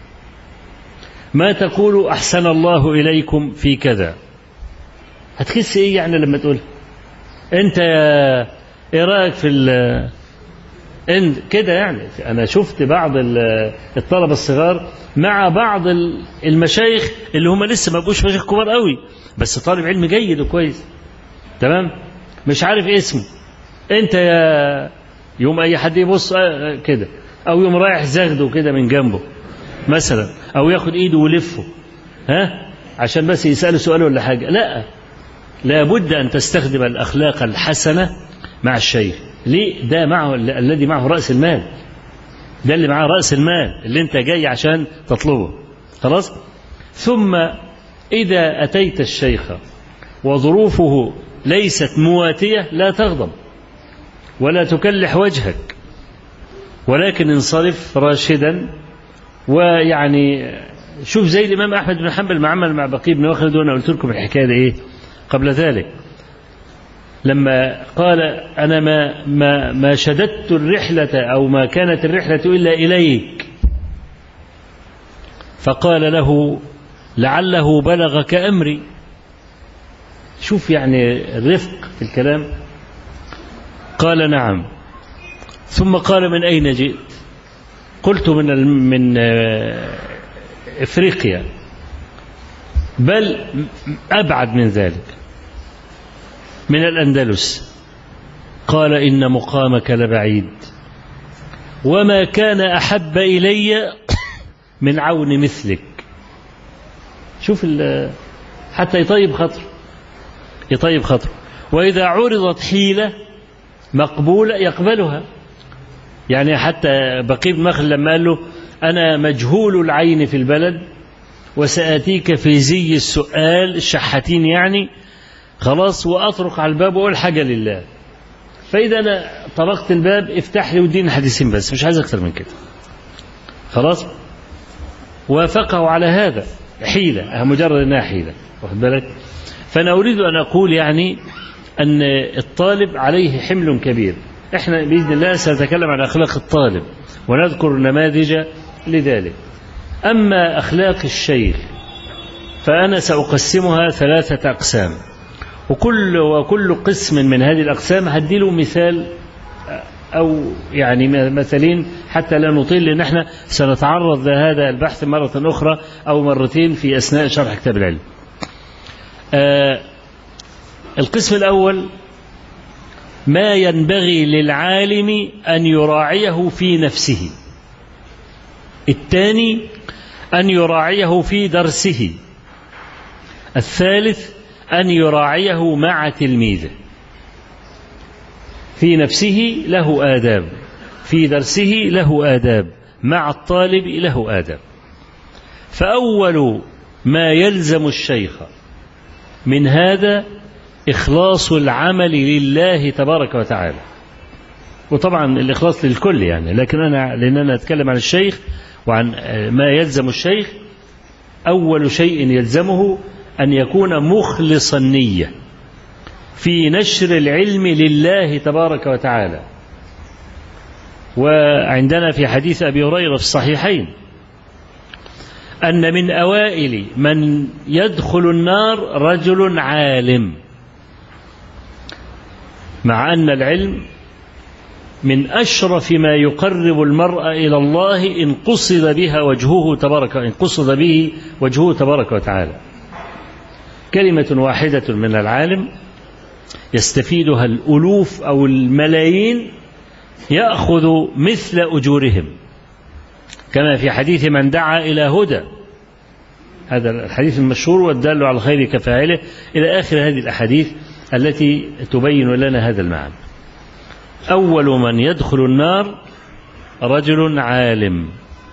ما تقول أحسن الله إليكم في كذا. هتحس إيه يعني لما تقول أنت يا إيه رأيك في ال إن كده؟ يعني أنا شفت بعض الطلبة الصغار مع بعض المشايخ اللي هم لسه ما بقوش مشايخ كبار قوي بس طالب علم جيد وكويس تمام، مش عارف اسمه، أنت يا يوم أي حد يبص كده، أو يوم رايح زغده كده من جنبه مثلا، أو ياخد إيده ويلفه ها عشان بس يسأله سؤال ولا حاجة. لا، لابد أن تستخدم الأخلاق الحسنة مع الشيخ. ليه؟ ده معه الذي معه رأس المال، ده اللي معاه رأس المال اللي انت جاي عشان تطلبه. خلاص. ثم إذا أتيت الشيخ وظروفه ليست مواتية لا تغضب ولا تكلح وجهك، ولكن انصرف راشدا. ويعني شوف زي الإمام أحمد بن حنبل ما عمل مع بقي بن مخلد، وأنا قلت لكم الحكاية دي إيه قبل ذلك، لما قال أنا ما ما ما شددت الرحلة أو ما كانت الرحلة إلا إليك، فقال له لعله بلغك أمري. شوف يعني الرفق في الكلام. قال نعم. ثم قال من أين جئت؟ قلت من من إفريقيا، بل أبعد من ذلك من الأندلس. قال إن مقامك لبعيد، وما كان أحب إلي من عون مثلك. شوف حتى يطيب خطر يطيب خطر وإذا عرضت حيلة مقبولة يقبلها. يعني حتى بقي بن مخلد لما قال له أنا مجهول العين في البلد وسآتيك في زي السؤال الشحاتين يعني، خلاص، وأطرق على الباب وأقول حاجة لله، فإذا أنا طرقت الباب افتح لي وديني حديثين بس، مش عايز أكثر من كده. خلاص. وافقه على هذا حيلة، مجرد أنها حيلة، واخد بالك. فأنا أريد أن أقول يعني أن الطالب عليه حمل كبير. إحنا بإذن الله سنتكلم عن أخلاق الطالب ونذكر نماذج لذلك. أما أخلاق الشيخ فأنا سأقسمها ثلاثة أقسام، وكل وكل قسم من هذه الأقسام هديله مثال أو يعني مثلين حتى لا نطيل، لأن احنا سنتعرض لهذا البحث مرة أخرى أو مرتين في أثناء شرح كتاب العلم. آه القسم الأول ما ينبغي للعالم أن يراعيه في نفسه. الثاني أن يراعيه في درسه. الثالث أن يراعيه مع تلميذه. في نفسه له آداب، في درسه له آداب، مع الطالب له آداب. فأول ما يلزم الشيخ من هذا إخلاص العمل لله تبارك وتعالى. وطبعا الإخلاص للكل يعني، لكن أنا لأن أنا أتكلم عن الشيخ وعن ما يلزم الشيخ. أول شيء يلزمه أن يكون مخلص النية في نشر العلم لله تبارك وتعالى. وعندنا في حديث أبي هريرة في الصحيحين أن من أوائل من يدخل النار رجل عالم، مع أن العلم من أشرف ما يقرب المرء إلى الله إن قصد بها وجهه تبارك إن قصد به وجهه تبارك وتعالى. كلمة واحدة من العالم يستفيدها الألوف أو الملايين يأخذ مثل أجورهم، كما في حديث من دعا إلى هدى، هذا الحديث المشهور والدال على الخير كفاعله، إلى آخر هذه الأحاديث التي تبين لنا هذا المعنى. أول من يدخل النار رجل عالم.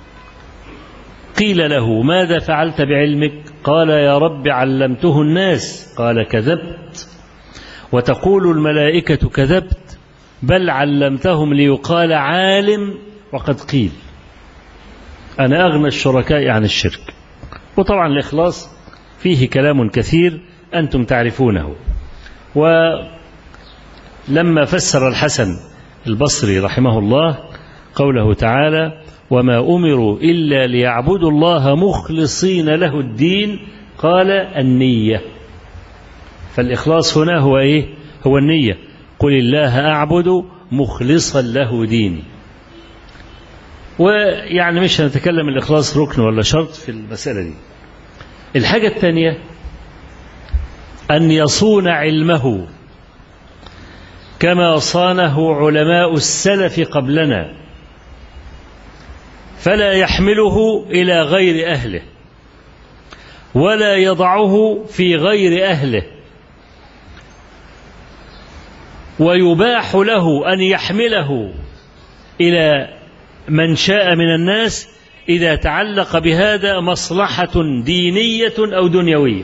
قيل له ماذا فعلت بعلمك؟ قال يا رب علمته الناس. قال كذبت، وتقول الملائكة كذبت، بل علمتهم ليقال عالم وقد قيل أنا أغنى الشركاء عن الشرك. وطبعا الإخلاص فيه كلام كثير أنتم تعرفونه. ولما فسر الحسن البصري رحمه الله قوله تعالى وما أمروا إلا ليعبدوا الله مخلصين له الدين، قال النية. فالإخلاص هنا هو إيه؟ هو النية. قل الله أعبد مخلصا له ديني. ويعني مش هنتكلم الإخلاص ركن ولا شرط في المسألة دي. الحاجة الثانية أن يصون علمه كما صانه علماء السلف قبلنا، فلا يحمله إلى غير أهله ولا يضعه في غير أهله، ويباح له أن يحمله إلى من شاء من الناس إذا تعلق بهذا مصلحة دينية أو دنيوية.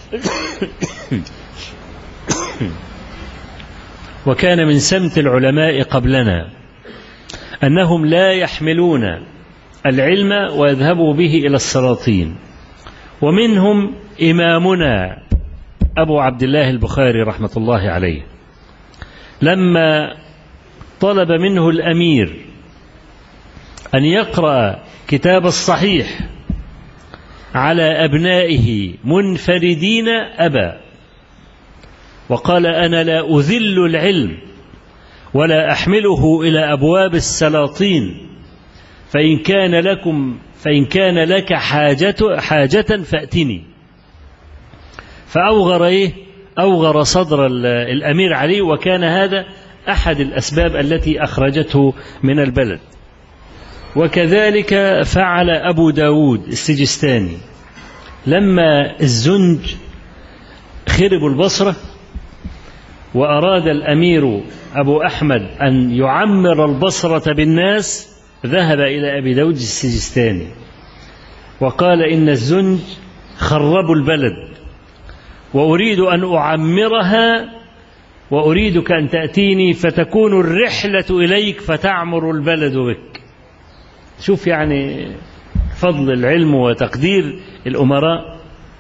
وكان من سمت العلماء قبلنا أنهم لا يحملون العلم ويذهبوا به إلى السلاطين، ومنهم إمامنا أبو عبد الله البخاري رحمة الله عليه، لما طلب منه الأمير أن يقرأ كتاب الصحيح على أبنائه منفردين أبى، وقال: أنا لا أذل العلم ولا أحمله إلى أبواب السلاطين، فإن كان لكم فإن كان لك حاجة حاجة فأتني. فأوغر إيه؟ أوغر صدر الأمير علي، وكان هذا أحد الأسباب التي أخرجته من البلد. وكذلك فعل أبو داود السجستاني لما الزنج خربوا البصرة، وأراد الأمير أبو أحمد أن يعمر البصرة بالناس، ذهب إلى أبي داود السجستاني وقال: إن الزنج خربوا البلد وأريد أن أعمرها، وأريدك أن تأتيني فتكون الرحلة إليك فتعمر البلد بك. شوف يعني فضل العلم وتقدير الأمراء.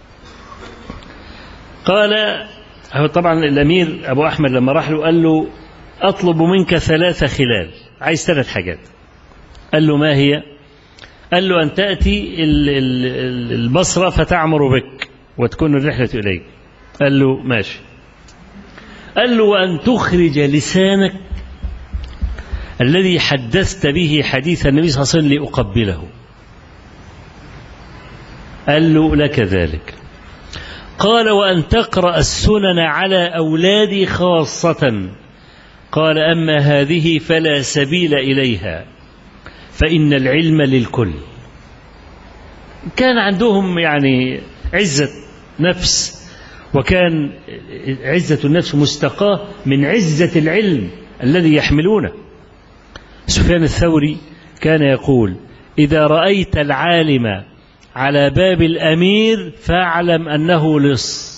قال طبعا الأمير أبو أحمد لما راح له قال له: أطلب منك ثلاثة خلال، عايز ثلاث حاجات. قال له: ما هي؟ قال له: أن تأتي البصرة فتعمر بك وتكون الرحلة إليك. قال له: ماشي. قال له: وأن تخرج لسانك الذي حدثت به حديث النبي صلى الله عليه وسلم لأقبله. قال له: لك ذلك. قال: وأن تقرأ السنن على أولادي خاصة. قال: أما هذه فلا سبيل إليها، فإن العلم للكل. كان عندهم يعني عزة نفس، وكان عزة النفس مستقاة من عزة العلم الذي يحملونه. سفيان الثوري كان يقول: إذا رأيت العالم على باب الأمير فاعلم أنه لص.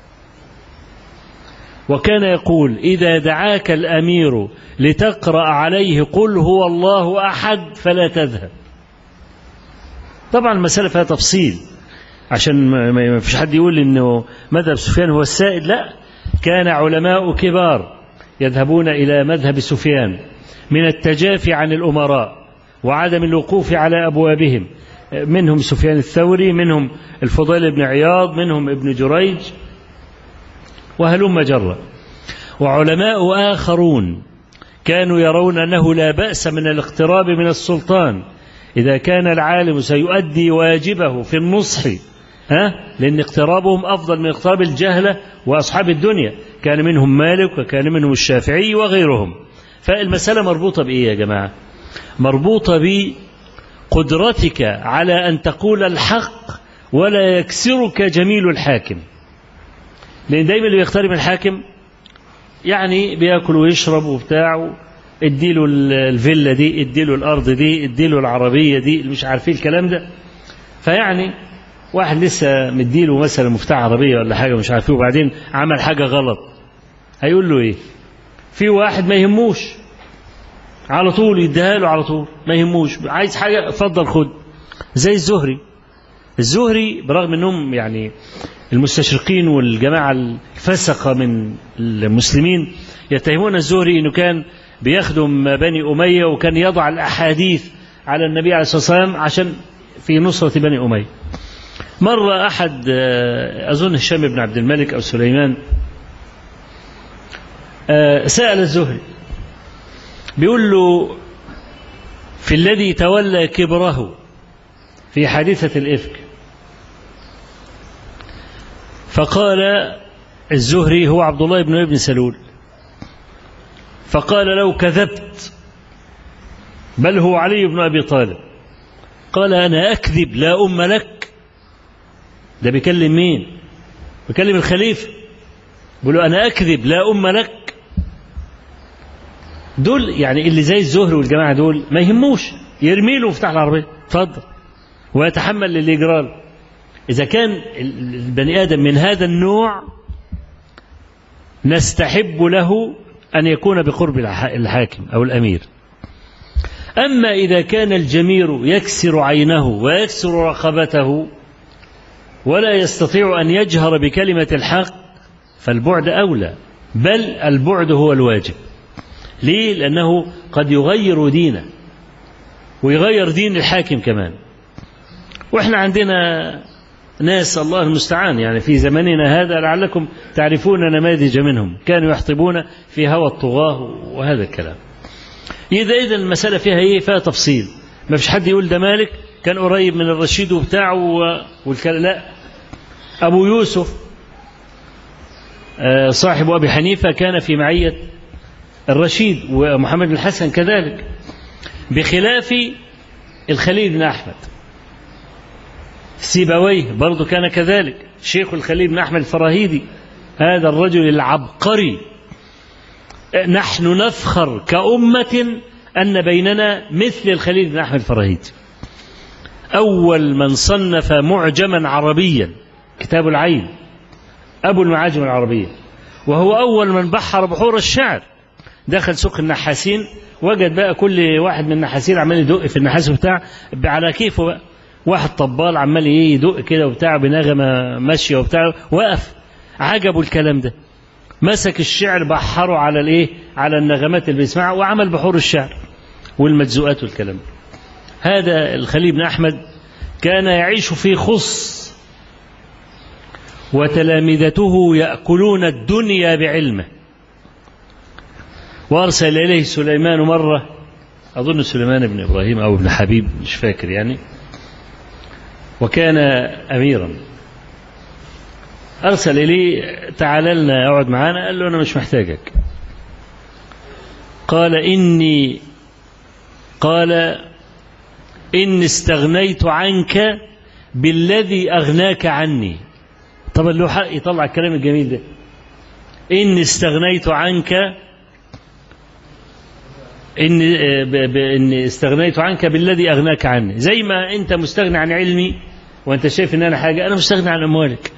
وكان يقول: إذا دعاك الأمير لتقرأ عليه قل هو الله أحد فلا تذهب. طبعا المسألة فيها تفصيل عشان ما فيش حد يقول إنه مذهب سفيان هو السائد، لا، كان علماء كبار يذهبون إلى مذهب سفيان من التجافي عن الأمراء وعدم الوقوف على أبوابهم، منهم سفيان الثوري، منهم الفضيل بن عياض، منهم ابن جريج، وهلم جرا. وعلماء آخرون كانوا يرون أنه لا بأس من الاقتراب من السلطان إذا كان العالم سيؤدي واجبه في النصح، ها؟ لأن اقترابهم أفضل من اقتراب الجهلة وأصحاب الدنيا. كان منهم مالك وكان منهم الشافعي وغيرهم. فالمسألة مربوطة بإيه يا جماعة؟ مربوطة بقدرتك على أن تقول الحق ولا يكسرك جميل الحاكم. لأن دايما اللي بيقترب الحاكم يعني بياكل ويشرب وبتاع، اديله الفيلا دي، اديله الأرض دي، اديله العربية دي، مش عارفين الكلام ده. فيعني واحد لسه مديله مثلا مفتاح عربية ولا حاجة مش عارفين، وبعدين عمل حاجة غلط، هيقول له ايه؟ في واحد ما يهموش على طول يديها له على طول، ما يهموش، عايز حاجة اتفضل خد. زي الزهري. الزهري برغم انهم يعني المستشرقين والجماعة الفسقة من المسلمين يتهمون الزهري انه كان بيخدم بني أمية وكان يضع الأحاديث على النبي عليه الصلاة والسلام عشان في نصرة بني أمية. مرة أحد أظن هشام بن عبد الملك أو سليمان سأل الزهري، بيقول له: في الذي تولى كبره في حادثة الإفك. فقال الزهري: هو عبد الله بن ابن سلول. فقال: لو كذبت بل هو علي بن أبي طالب. قال: أنا أكذب لا أم لك. ده بيكلم مين؟ بيكلم الخليفة، بيقول له: أنا أكذب لا أم لك. دول يعني اللي زي الزهري والجماعة دول ما يهموش، يرمي له مفتاح العربية اتفضل ويتحمل اللي يجرى. إذا كان البني آدم من هذا النوع نستحب له أن يكون بقرب الحاكم أو الأمير. أما إذا كان الجمير يكسر عينه ويكسر رقبته ولا يستطيع أن يجهر بكلمة الحق فالبعد أولى، بل البعد هو الواجب. ليه؟ لأنه قد يغير دينه ويغير دين الحاكم كمان. وإحنا عندنا ناس الله المستعان يعني في زمننا هذا لعلكم تعرفون نماذج منهم كانوا يحطبون في هوى الطغاة وهذا الكلام. إذا إذا المسألة فيها إيه؟ فيها تفصيل. ما فيش حد يقول ده مالك كان قريب من الرشيد وبتاعه والكلام. لا، أبو يوسف صاحب أبي حنيفة كان في معية الرشيد ومحمد الحسن كذلك، بخلاف الخليل بن أحمد. سيبويه برضو كان كذلك، شيخ الخليل بن أحمد الفراهيدي هذا الرجل العبقري. نحن نفخر كأمة أن بيننا مثل الخليل بن أحمد الفراهيدي، أول من صنف معجما عربيا كتاب العين، أبو المعاجم العربية، وهو أول من بحر بحور الشعر. دخل سوق النحاسين وجد بقى كل واحد من النحاسين عمال يدق في النحاس بتاع على كيفه بقى. واحد طبال عمال ايه يدق كده وبتاع بنغمه ماشيه وبتاع، وقف عجبه الكلام ده، مسك الشعر بحره على الايه على النغمات اللي بيسمعها وعمل بحور الشعر والمجزوءات والكلام ده. هذا الخليل بن أحمد كان يعيش في خص وتلامذته يأكلون الدنيا بعلمه. وأرسل إليه سليمان مرة، أظن سليمان بن إبراهيم أو ابن حبيب مش فاكر يعني، وكان أميرا. أرسل إليه تعال لنا اقعد معانا، قال له أنا مش محتاجك. قال إني قال إني استغنيت عنك بالذي أغناك عني. طبعا له حق يطلع الكلام الجميل ده، إني استغنيت عنك إني, إني استغنيت عنك بالذي أغناك عني. زي ما أنت مستغني عن علمي وأنت شايف أن أنا حاجة، أنا مستغني عن أموالك.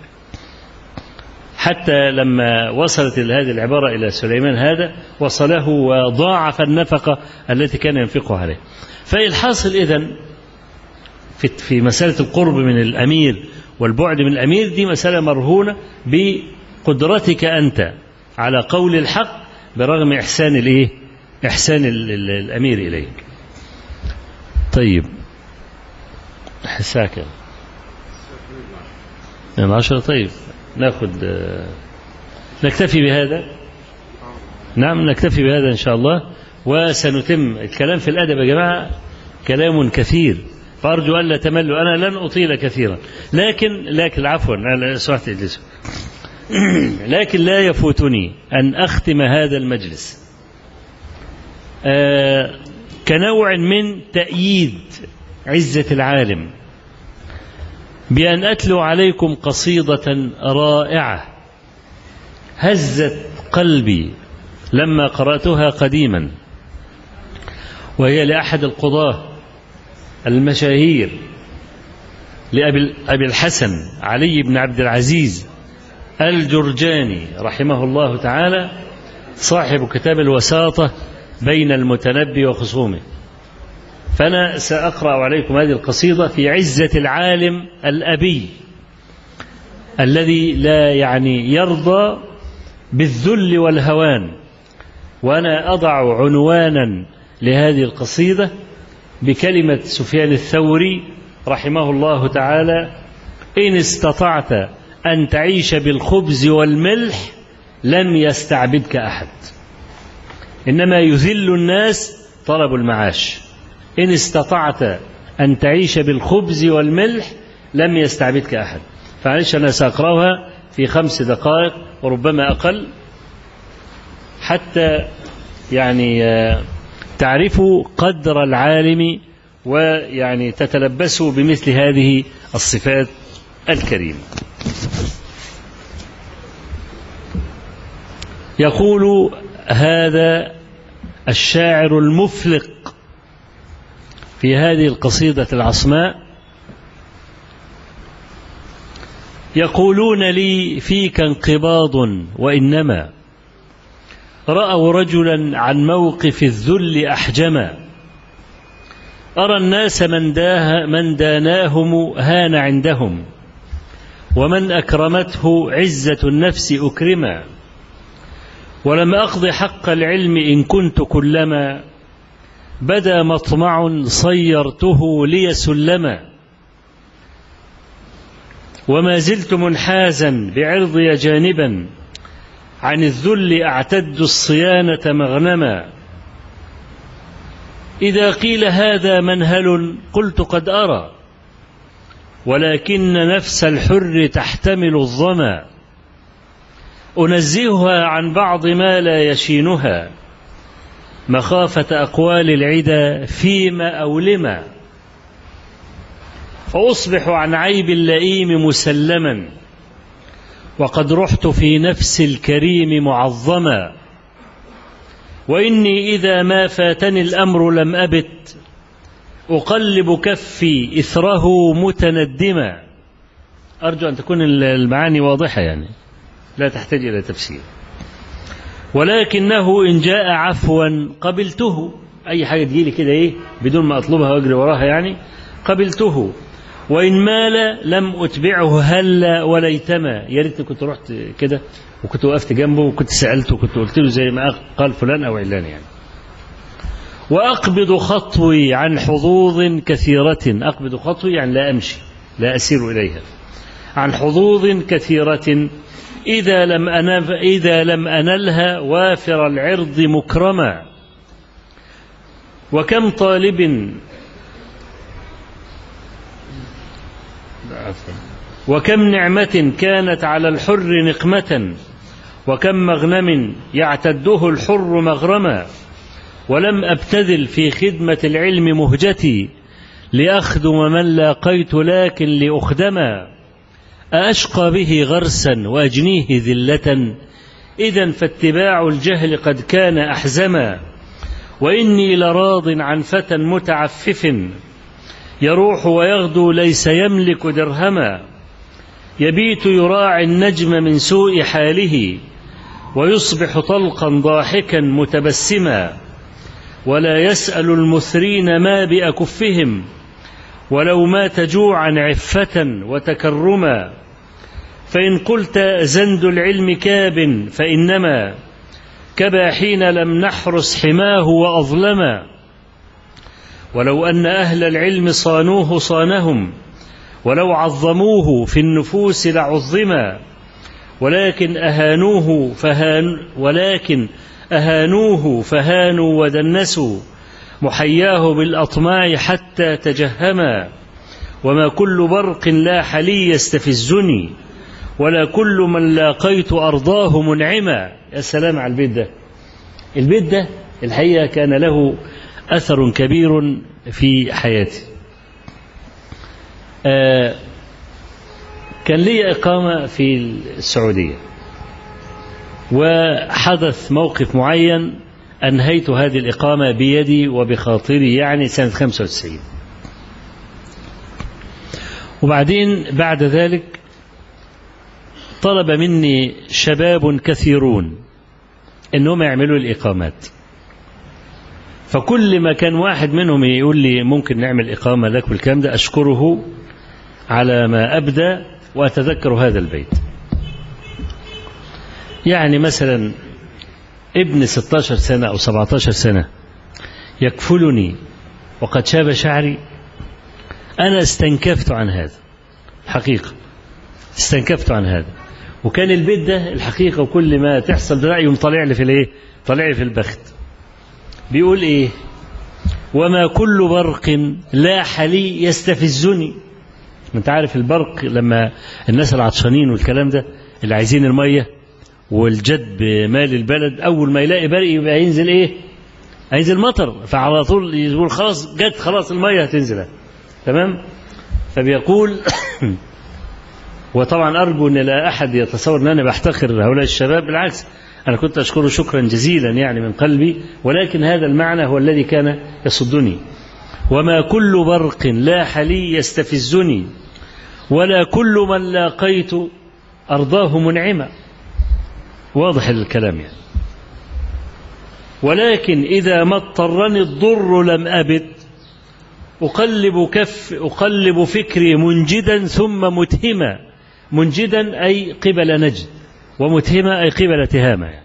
حتى لما وصلت هذه العبارة إلى سليمان هذا وصله وضاعف النفقة التي كان ينفقها عليه. فالحاصل إذن في في مسألة القرب من الأمير والبعد من الأمير، دي مسألة مرهونة بقدرتك أنت على قول الحق برغم إحسان الإيه؟ إحسان الأمير إليك. طيب حساك من عشرة. طيب ناخد نكتفي بهذا. نعم نكتفي بهذا إن شاء الله، وسنتم الكلام في الأدب يا جماعة كلام كثير، فأرجو أن لا تملوا. أنا لن أطيل كثيرا، لكن لكن عفوا أنا سمحت اجلسوا لكن لا يفوتني أن أختم هذا المجلس آه كنوع من تأييد عزة العالم بأن أتلو عليكم قصيدة رائعة هزت قلبي لما قرأتها قديما، وهي لأحد القضاة المشاهير، لأبي الحسن علي بن عبد العزيز الجرجاني رحمه الله تعالى، صاحب كتاب الوساطة بين المتنبي وخصومه. فأنا سأقرأ عليكم هذه القصيدة في عزة العالم الأبي الذي لا يعني يرضى بالذل والهوان. وأنا أضع عنوانا لهذه القصيدة بكلمة سفيان الثوري رحمه الله تعالى: إن استطعت أن تعيش بالخبز والملح لم يستعبدك أحد، إنما يذل الناس طلب المعاش. إن استطعت أن تعيش بالخبز والملح لم يستعبدك أحد. فعليش أنا سأقرأها في خمس دقائق وربما أقل، حتى يعني تعرفوا قدر العالم ويعني تتلبسوا بمثل هذه الصفات الكريمة. يقول هذا الشاعر المفلق في هذه القصيدة العصماء يقولون لي فيك انقباض وإنما رأوا رجلا عن موقف الذل أحجما أرى الناس من, داه من داناهم هان عندهم ومن أكرمته عزة النفس أكرما ولم أقض حق العلم إن كنت كلما بدا مطمع صيرته لي سلما وما زلت منحازا بعرضي جانبا عن الذل أعتد الصيانة مغنما إذا قيل هذا منهل قلت قد أرى ولكن نفس الحر تحتمل الظما أنزهها عن بعض ما لا يشينها مخافة أقوال العدا فيما أولما فأصبح عن عيب اللئيم مسلما وقد رحت في نفس الكريم معظما وإني إذا ما فاتني الأمر لم أبت أقلب كفي إثره متندما. أرجو أن تكون المعاني واضحة يعني لا تحتاج إلى تفسير. ولكنه إن جاء عفوا قبلته، أي حاجة تجيلي كده إيه بدون ما أطلبها وأجري وراها يعني قبلته، وإن مال لم أتبعه هلا وليتما. يا ريت كنت رحت كده وكنت وقفت جنبه وكنت سألته وكنت قلت له زي ما قال فلان أو علان يعني. وأقبض خطوي عن حظوظ كثيرة، أقبض خطوي يعني لا أمشي لا أسير إليها، عن حظوظ كثيرة إذا لم أنف إذا لم أنلها وافر العرض مكرما. وكم طالب وكم نعمة كانت على الحر نقمة، وكم مغنم يعتده الحر مغرما. ولم أبتذل في خدمة العلم مهجتي لأخدم من لاقيت لكن لأخدما. أأشقى به غرسا وأجنيه ذلة إذا فاتباع الجهل قد كان أحزما. وإني لراض عن فتى متعفف يروح ويغدو ليس يملك درهما. يبيت يراعي النجم من سوء حاله ويصبح طلقا ضاحكا متبسما. ولا يسأل المثرين ما بأكفهم ولو مات جوعا عفة وتكرما. فإن قلت زند العلم كاب فإنما كبا حين لم نحرس حماه وأظلما. ولو أن أهل العلم صانوه صانهم ولو عظموه في النفوس لعظما. ولكن أهانوه فهان ولكن أهانوه فهانوا ودنسوا محياه بالأطماع حتى تجهما. وما كل برق لاح لي يستفزني ولا كل من لاقيت أرضاه منعما. يا سلام على البيت ده. البيت ده الحقيقة كان له أثر كبير في حياتي. آه كان لي إقامة في السعودية وحدث موقف معين أنهيت هذه الإقامة بيدي وبخاطري يعني سنة خمسة وتسعين. وبعدين بعد ذلك طلب مني شباب كثيرون أنهم يعملوا الإقامات، فكل ما كان واحد منهم يقول لي ممكن نعمل إقامة لك والكلام ده أشكره على ما أبدأ وأتذكر هذا البيت. يعني مثلا ابن ستة عشر سنة أو سبعة عشر سنة يكفلني وقد شاب شعري، أنا استنكفت عن هذا حقيقة، استنكفت عن هذا. وكان البيت ده الحقيقة وكل ما تحصل ده يوم طالع لي في الايه، طالع لي في البخت. بيقول ايه؟ وما كل برق لاح لي يستفزني. انت عارف البرق لما الناس العطشانين والكلام ده اللي عايزين المية والجد مال البلد، أول ما يلاقي برق يبقى ينزل إيه؟ هينزل مطر، فعلى طول يقول خلاص جت خلاص المية هتنزل. تمام؟ فبيقول وطبعا أرجو أن لا أحد يتصور أن أنا بحتقر هؤلاء الشباب، بالعكس أنا كنت أشكره شكرا جزيلا يعني من قلبي، ولكن هذا المعنى هو الذي كان يصدني. وما كل برق لاح لي يستفزني، ولا كل من لاقيت أرضاه منعما. واضح الكلام يعني. ولكن إذا ما اضطرني الضر لم أبد، أقلب كف أقلب فكري منجدا ثم متهما. منجدا أي قبل نجد، ومتهما أي قبل تهامة يعني.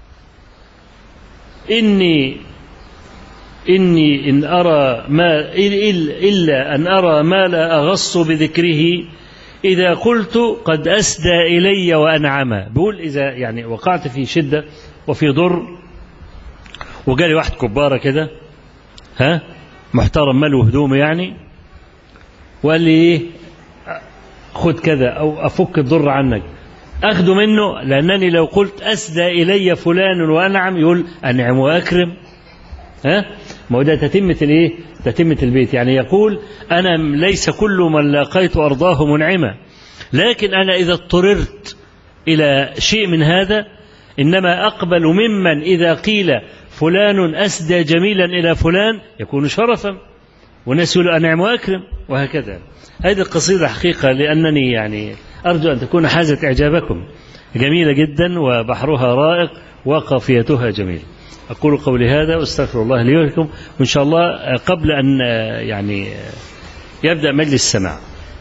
إني إني إن أرى ما إلا أن أرى ما لا أغص بذكره، إذا قلت قد أسدى إلي وأنعما. بقول إذا يعني وقعت في شدة وفي ضر، وجالي واحد كبارة كده ها محترم ماله هدومه يعني، وقال لي إيه خد كذا أو أفك الضر عنك، أخذ منه، لأنني لو قلت أسدى إلي فلان وأنعم يقول أنعم وأكرم. ها ما هو ده تتمة الإيه؟ تتمة البيت. يعني يقول أنا ليس كل من لاقيت أرضاه منعمة، لكن أنا إذا اضطررت إلى شيء من هذا إنما أقبل ممن إذا قيل فلان أسدى جميلا إلى فلان يكون شرفا، والناس يقولوا أنعم وأكرم، وهكذا. هذه القصيدة حقيقة لأنني يعني أرجو أن تكون حازت إعجابكم، جميلة جدا وبحرها رائق وقافيتها جميلة. أقول قولي هذا واستغفر الله لي ولكم، وإن شاء الله قبل أن يعني يبدأ مجلس السماع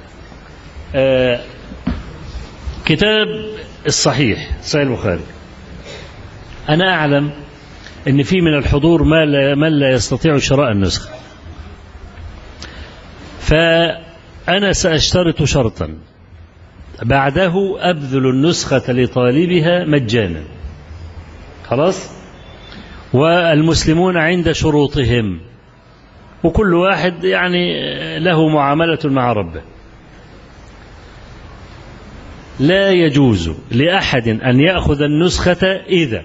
كتاب الصحيح صحيح البخاري، أنا أعلم أن في من الحضور ما لا من لا يستطيع شراء النسخة، فأنا سأشترط شرطا بعده أبذل النسخة لطالبها مجانا. خلاص؟ والمسلمون عند شروطهم، وكل واحد يعني له معاملة مع ربه. لا يجوز لأحد أن يأخذ النسخة إذا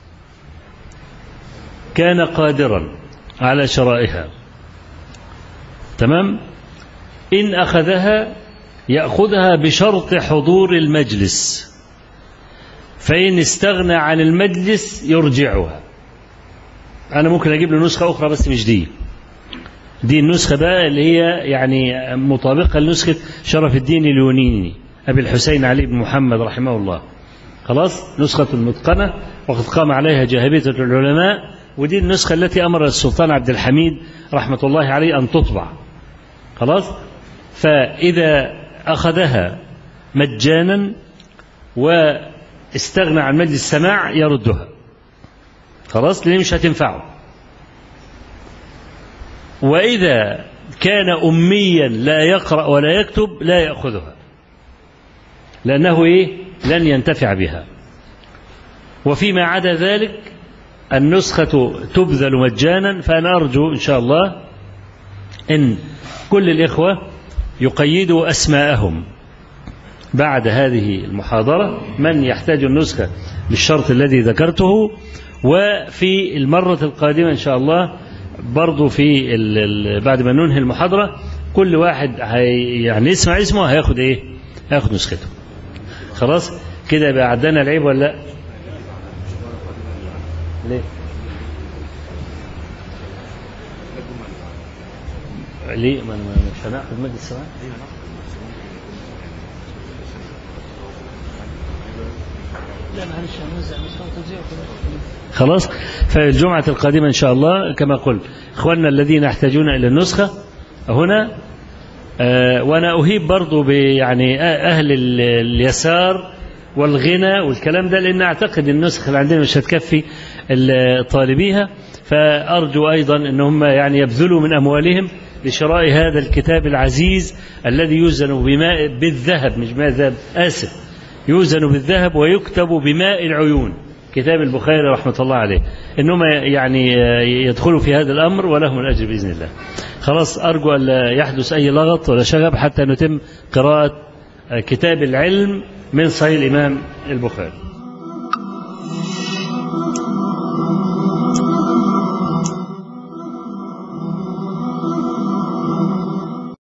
كان قادرا على شرائها. تمام؟ إن أخذها يأخذها بشرط حضور المجلس، فإن استغنى عن المجلس يرجعها. أنا ممكن أجيب له نسخة أخرى بس مش دي دي النسخة بقى اللي هي يعني مطابقة لنسخة شرف الدين اليونيني أبي الحسين علي بن محمد رحمه الله. خلاص، نسخة متقنة وقد قام عليها جاهبية العلماء، ودي النسخة التي أمر السلطان عبد الحميد رحمة الله عليه أن تطبع. خلاص، فإذا أخذها مجانا واستغنى عن مجلس السماع يردها. خلاص، لأن مش هتنفعه. وإذا كان أميا لا يقرأ ولا يكتب لا يأخذها، لأنه إيه؟ لن ينتفع بها. وفيما عدا ذلك النسخة تبذل مجانا. فأنا أرجو إن شاء الله أن كل الإخوة يقيدوا أسماءهم بعد هذه المحاضرة، من يحتاج النسخة بالشرط الذي ذكرته. وفي المرة القادمة إن شاء الله برضو في بعد ما ننهي المحاضرة كل واحد يعني يسمع اسمه هياخد إيه؟ هياخد نسخته. خلاص كده يبقى عدنا العيب ولا لا؟ ليه؟ ليه؟ ما مش هناخد مجلس السماع؟ لا معلش هنوزع نسخة وتوزيع. خلاص، فالجمعة القادمة إن شاء الله كما قلت إخواننا الذين يحتاجون إلى النسخة هنا. آه وأنا أهيب برضو يعني أهل اليسار والغنى والكلام ده، لأن أعتقد النسخة اللي عندنا مش هتكفي طالبيها، فأرجو أيضا أنهم يعني يبذلوا من أموالهم لشراء هذا الكتاب العزيز الذي يوزن بماء بالذهب، مش ماء ذهب آسف، يوزن بالذهب ويكتب بماء العيون، كتاب البخاري رحمة الله عليه. إنهم يعني يدخلوا في هذا الأمر ولهم الأجر بإذن الله. خلاص، أرجو أن لا يحدث أي لغط ولا شغب حتى نتم قراءة كتاب العلم من صحيح الإمام البخاري.